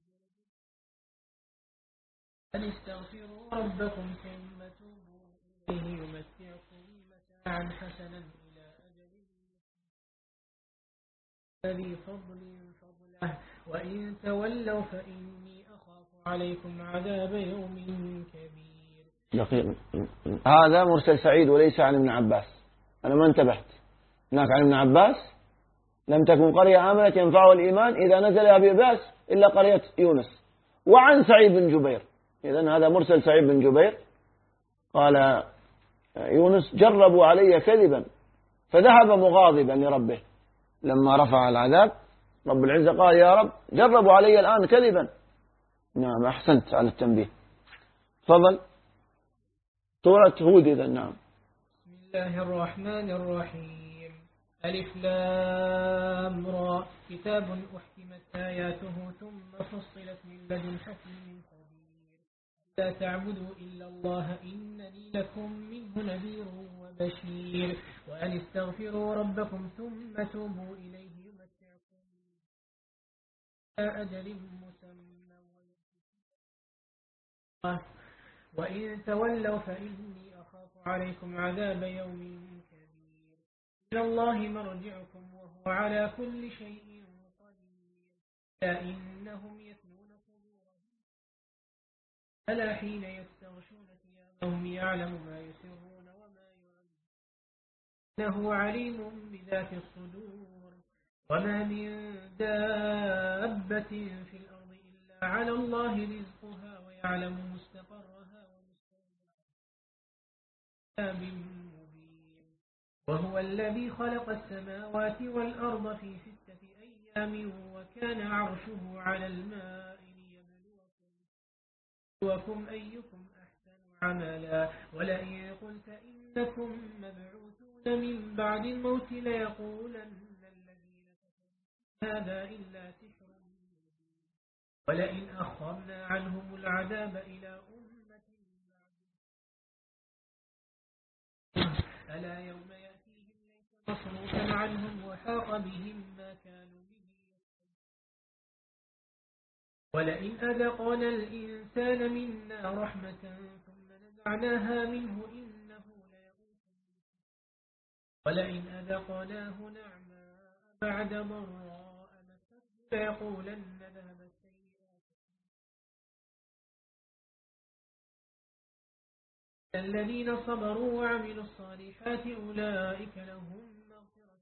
Speaker 7: أن استغفروا ربكم ثم توبوا إليه يمتعكم متاعا حسنا إلى أجل ذي فضل فضله وإن تولوا فإني أخاف عليكم عذاب يوم كبير.
Speaker 1: دقيق. هذا مرسل سعيد وليس عن ابن عباس. أنا ما انتبهت. هناك عن ابن عباس لم تكن قرية آمنت ينفعها الإيمان إذا نزل أبي باس إلا قرية يونس. وعن سعيد بن جبير. إذن هذا مرسل سعيد بن جبير قال يونس جربوا علي كذبا فذهب مغاضبا لربه لما رفع العذاب. رب العزة قال يا رب جربوا علي الآن كذبا. نعم أحسنت على التنبيه. تفضل. سورة هود. إذن نعم.
Speaker 7: بسم الله الرحمن الرحيم. ألف لام را كتاب أحكمت آياته ثم فصلت من لدن حكيم خبير لا تعبدوا إلا الله إنني لكم منه نذير وبشير وأن استغفروا ربكم ثم توبوا إليه يمتعكم إلى أجل مسمى وإن تولوا فإني أخاف عليكم عذاب يوم كبير إلى الله مرجعكم وهو على كل شيء قدير إنهم يثنون صدورهم ألا حين يستغشون ثيابهم يعلم ما يسرون وما يعلمون إنه عليم بذات الصدور وما من دابة في الأرض إلا على الله رزقها ويعلم مستقرها مبين وهو الذي خلق السماوات والأرض في 6 أيام وكان عرشه على الماء ليبلوكم أيكم أحسن عملا ولئن قلت إنكم مبعوثون من بعد الموت ليقولن الذين كفروا هذا إلا سحر ولئن أخرنا عنهم العذاب إلى أمة ألا يوم يأتيهم ليس مصروفا عنهم وحاق بهم ما كانوا به ولئن أذقنا الإنسان منا رحمة ثم نزعناها منه إنه ليئوس ولئن أذقناه نعماء بعد ضراء مسته ليقولن ذهب السيئات الذين صبروا وعملوا الصالحات أولئك لهم مغفرة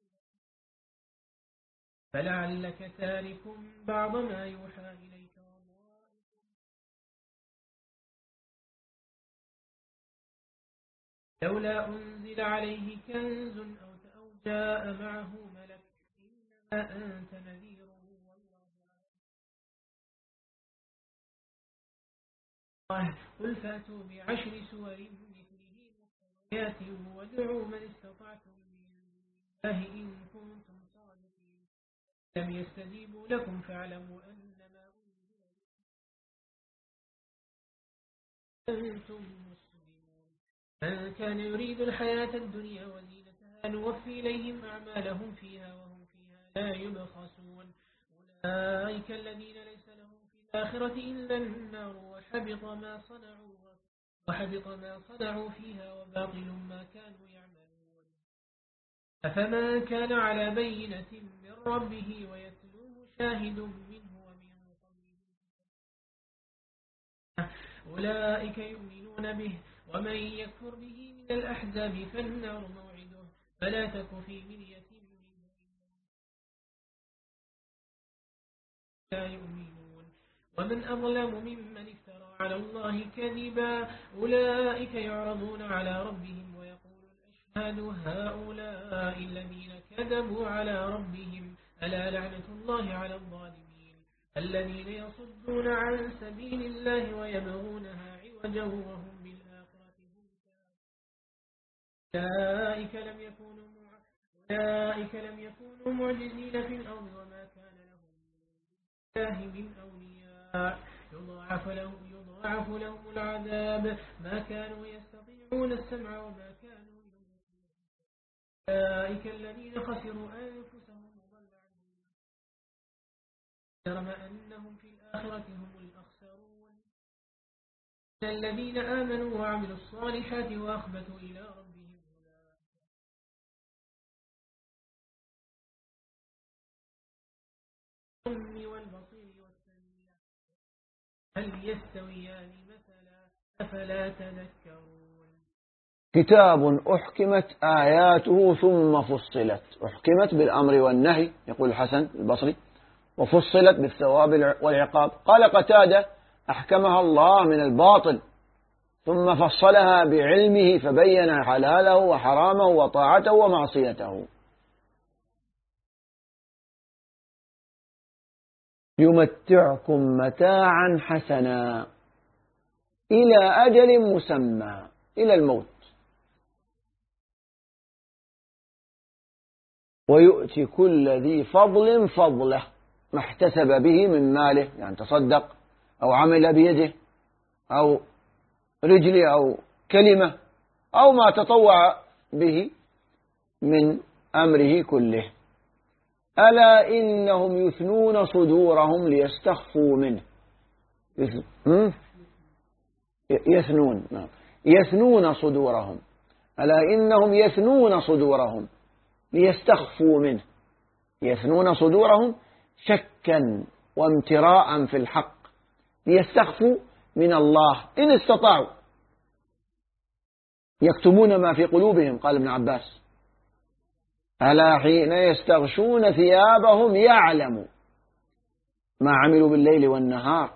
Speaker 7: فلعلك تارك بعض ما يوحى إليك لولا أنزل عليه كنز أو جاء معه ملك إنما أنت نذير والله قل فأتوا بعشر سور مثله مفتريات وادعوا من استطعتم من الله إن كنتم صادقين لم يستجيبوا لكم فاعلموا أنما أنتم مسلمون من كان يريد الحياة الدنيا وزينتها نوفي إليهم أعمالهم فيها وهم فيها لا يبخسون أولئك الذين ليس لهم في الآخرة إلا النار وحبط ما صنعوا فيها وباطل ما كانوا يعملون. أفمن كان على بينة من ربه ويتلوه شاهد منه ومن قبله أولئك يؤمنون به ومن يكفر به من الأحزاب فالنار موعده فلا تك في مرية منه لا يؤمنون. ومن أظلم ممن افترى على الله كذبا أولئك يعرضون على ربهم ويقول الأشهاد هؤلاء الذين كذبوا على ربهم ألا لعنة الله على الظالمين الذين يصدون عن سبيل الله ويبغونها عوجا وهم بالآخرة هم أولئك لم يكونوا معجزين في الأرض وما كان لهم الله من أولياء يضاعف لهم العذاب ما كانوا يستطيعون السمع وما كانوا يبصرون. أولئك الذين خسروا أنفسهم وضل عنهم جرم أنهم في الآخرة هم الأخسرون الذين آمنوا وعملوا الصالحات وأخبتوا إلى ربهم والبصير والسميع هل يستويان مثلا أفلا تذكرون.
Speaker 1: كتاب أحكمت آياته ثم فصلت. أحكمت بالأمر والنهي يقول الحسن البصري، وفصلت بالثواب والعقاب. قال قتادة أحكمها الله من الباطل ثم فصلها بعلمه فبين حلاله وحرامه وطاعته ومعصيته. يمتعكم متاعا حسنا إلى أجل مسمى إلى الموت ويؤتي كل ذي فضل فضله ما احتسب به من ماله، يعني تصدق أو عمل بيده أو رجله أو كلمة أو ما تطوع به من أمره كله. ألا إنهم يثنون صدورهم ليستخفوا منه. يثنون صدورهم. ألا إنهم يثنون صدورهم ليستخفوا منه. يثنون صدورهم شكا وامتراء في الحق ليستخفوا من الله إن استطاعوا. يكتمون ما في قلوبهم قال ابن عباس. ألا حين يستغشون ثيابهم يعلم ما عملوا بالليل والنهار.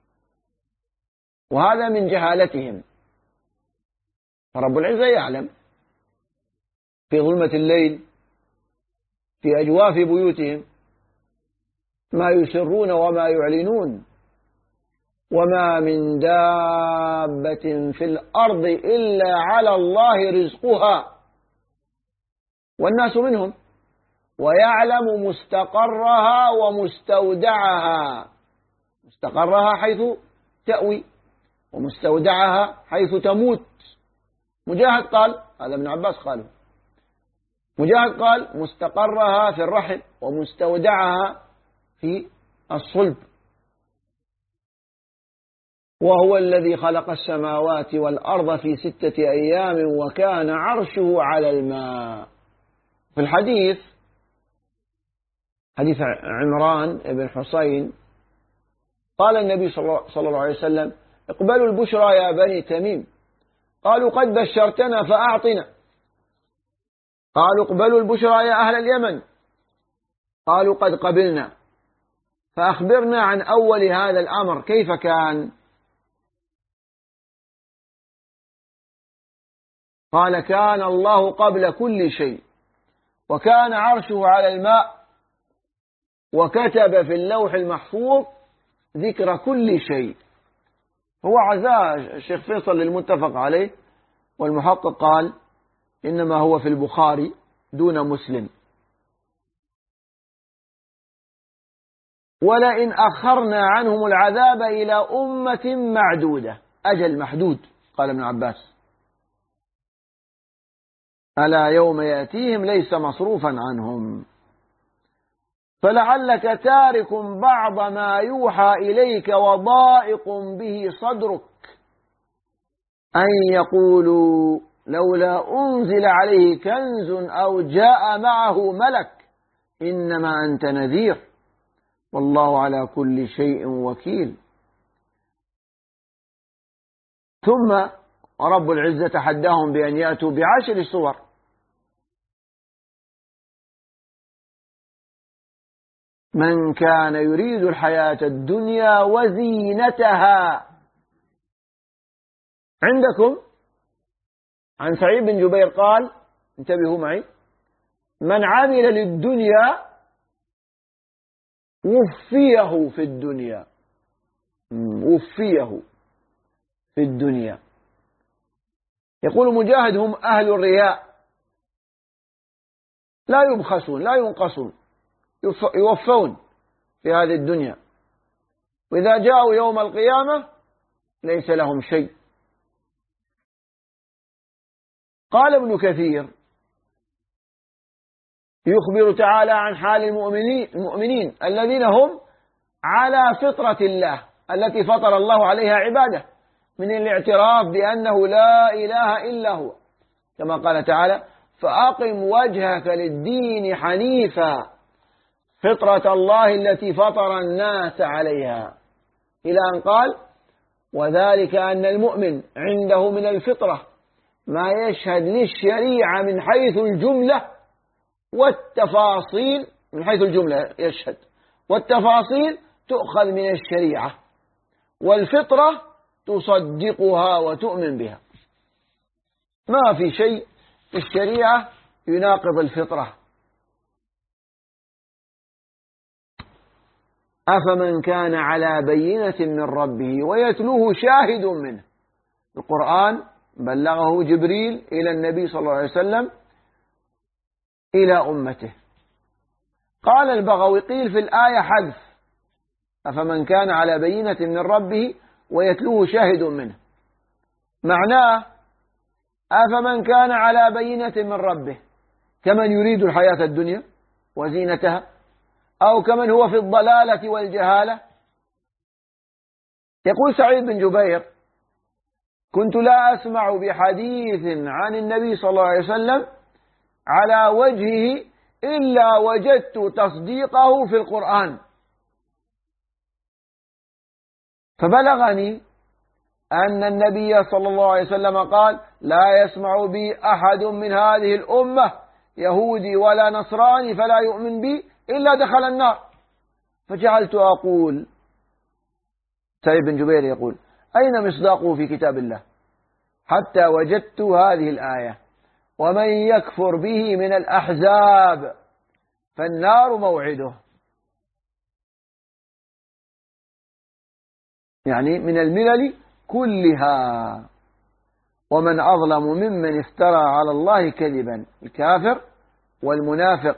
Speaker 1: وهذا من جهالتهم. فرب العزة يعلم في ظلمة الليل في أجواف بيوتهم ما يسرون وما يعلنون. وما من دابة في الأرض إلا على الله رزقها والناس منهم ويعلم مستقرها ومستودعها. مستقرها حيث تأوي ومستودعها حيث تموت. مجاهد قال، هذا ابن عباس قاله، مجاهد قال مستقرها في الرحم ومستودعها في الصلب. وهو الذي خلق السماوات والأرض في 6 أيام وكان عرشه على الماء. في الحديث حديث عمران بن حسين قال النبي صلى الله عليه وسلم اقبلوا البشرى يا بني تميم. قالوا قد بشرتنا فأعطنا. قالوا اقبلوا البشرى يا أهل اليمن. قالوا قد قبلنا. فأخبرنا عن أول هذا الأمر كيف كان؟ قال كان الله قبل كل شيء وكان عرشه على الماء وكتب في اللوح المحفوظ ذكر كل شيء. هو عزاء الشيخ فيصل للمتفق عليه، والمحقق قال إنما هو في البخاري دون مسلم. ولئن أخرنا عنهم العذاب إلى أمة معدودة، أجل محدود قال ابن عباس. ألا يوم يأتيهم ليس مصروفا عنهم. فلعلك تارك بعض ما يوحى إليك وضائق به صدرك أن يقولوا لولا أنزل عليه كنز أو جاء معه ملك إنما أنت نذير والله على كل شيء وكيل. ثم رب العزة تحداهم بأن يأتوا ب10 سور من كان يريد الحياة الدنيا وزينتها. عندكم عن سعيد بن جبير قال انتبهوا معي من عمل للدنيا وفيه في الدنيا وفيه في الدنيا. يقول مجاهد هم أهل الرياء لا يبخسون لا ينقصون يوفون في هذه الدنيا وإذا جاءوا يوم القيامة ليس لهم شيء. قال ابن كثير يخبر تعالى عن حال المؤمنين الذين هم على فطرة الله التي فطر الله عليها عباده من الاعتراف بأنه لا إله إلا هو كما قال تعالى فأقم وجهك للدين حنيفا فطرة الله التي فطر الناس عليها إلى أن قال وذلك أن المؤمن عنده من الفطرة ما يشهد للشريعة من حيث الجملة والتفاصيل. من حيث الجملة يشهد والتفاصيل تؤخذ من الشريعة والفطرة تصدقها وتؤمن بها. ما في شيء في الشريعة يناقض الفطرة. أفمن كان على بينة من ربه ويتلوه شاهد منه. القرآن بلغه جبريل إلى النبي صلى الله عليه وسلم إلى أمته. قال البغوي قيل في الآية حذف أفمن كان على بينة من ربه ويتلوه شاهد منه معناه أفمن كان على بينة من ربه كمن يريد الحياة الدنيا وزينتها أو كمن هو في الضلالة والجهالة. يقول سعيد بن جبير كنت لا أسمع بحديث عن النبي صلى الله عليه وسلم على وجهه إلا وجدت تصديقه في القرآن فبلغني أن النبي صلى الله عليه وسلم قال لا يسمع بي أحد من هذه الأمة يهودي ولا نصراني فلا يؤمن بي إلا دخل النار. فجعلت أقول سعيد بن جبير يقول أين مصداقه في كتاب الله حتى وجدت هذه الآية ومن يكفر به من الأحزاب فالنار موعده. يعني من الملل كلها. ومن أظلم ممن افترى على الله كذبا الكافر والمنافق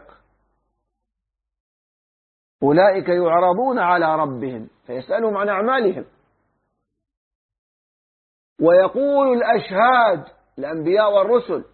Speaker 1: أولئك يعرضون على ربهم فيسألهم عن أعمالهم ويقول الأشهاد الأنبياء والرسل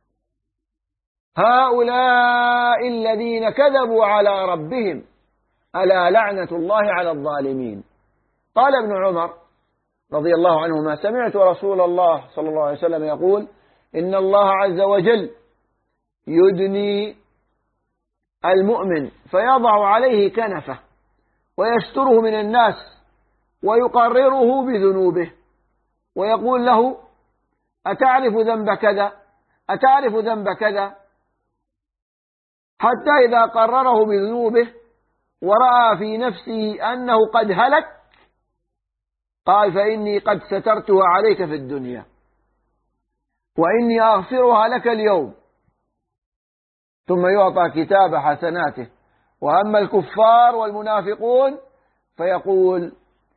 Speaker 1: هؤلاء الذين كذبوا على ربهم ألا لعنة الله على الظالمين. قال ابن عمر رضي الله عنهما سمعت رسول الله صلى الله عليه وسلم يقول إن الله عز وجل يدني المؤمن فيضع عليه كنفه ويستره من الناس ويقرره بذنوبه ويقول له أتعرف ذنب كذا أتعرف ذنب كذا حتى إذا قرره بذنوبه ورأى في نفسه أنه قد هلك قال فإني قد سترتها عليك في الدنيا وإني أغفرها لك اليوم ثم يعطى كتاب حسناته. وأما الكفار والمنافقون فيقول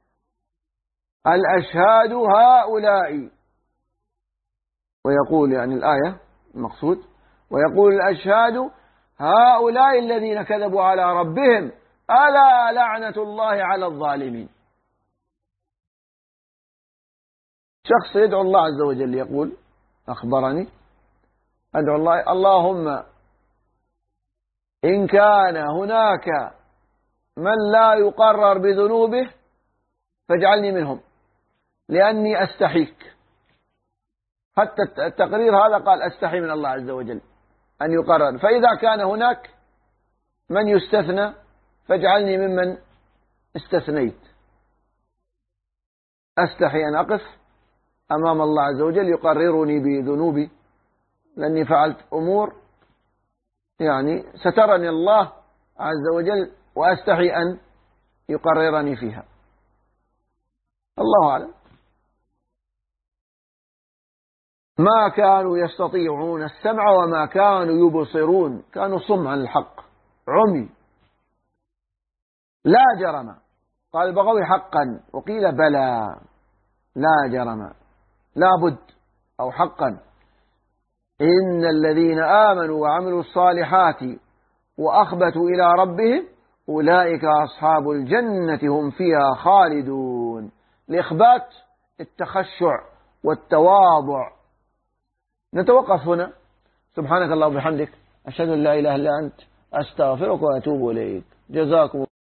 Speaker 1: الأشهاد هؤلاء ويقول يعني الآية المقصود ويقول الأشهاد هؤلاء الذين كذبوا على ربهم ألا لعنة الله على الظالمين. شخص يدعو الله عز وجل يقول أخبرني أدعو الله اللهم إن كان هناك من لا يقرر بذنوبه فاجعلني منهم لأني أستحيك. حتى التقرير هذا قال أستحي من الله عز وجل أن يقرر. فإذا كان هناك من يستثنى فاجعلني ممن استثنيت. أستحي أن أقف أمام الله عز وجل يقررني بذنوبي لأني فعلت أمور يعني سترني الله عز وجل وأستحي أن يقررني فيها. الله أعلم. ما كانوا يستطيعون السمع وما كانوا يبصرون، كانوا صم عن الحق، عمي. لا جرم، قال البغوي حقا، وقيل بلى، لا جرم، لا بد أو حقا، إن الذين آمنوا وعملوا الصالحات وأخبتوا إلى ربهم أولئك أصحاب الجنة هم فيها خالدون. الإخبات التخشع والتواضع. نتوقف هنا. سبحانك اللهم وبحمدك، أشهد أن لا إله إلا أنت، أستغفرك وأتوب إليك. جزاكم الله.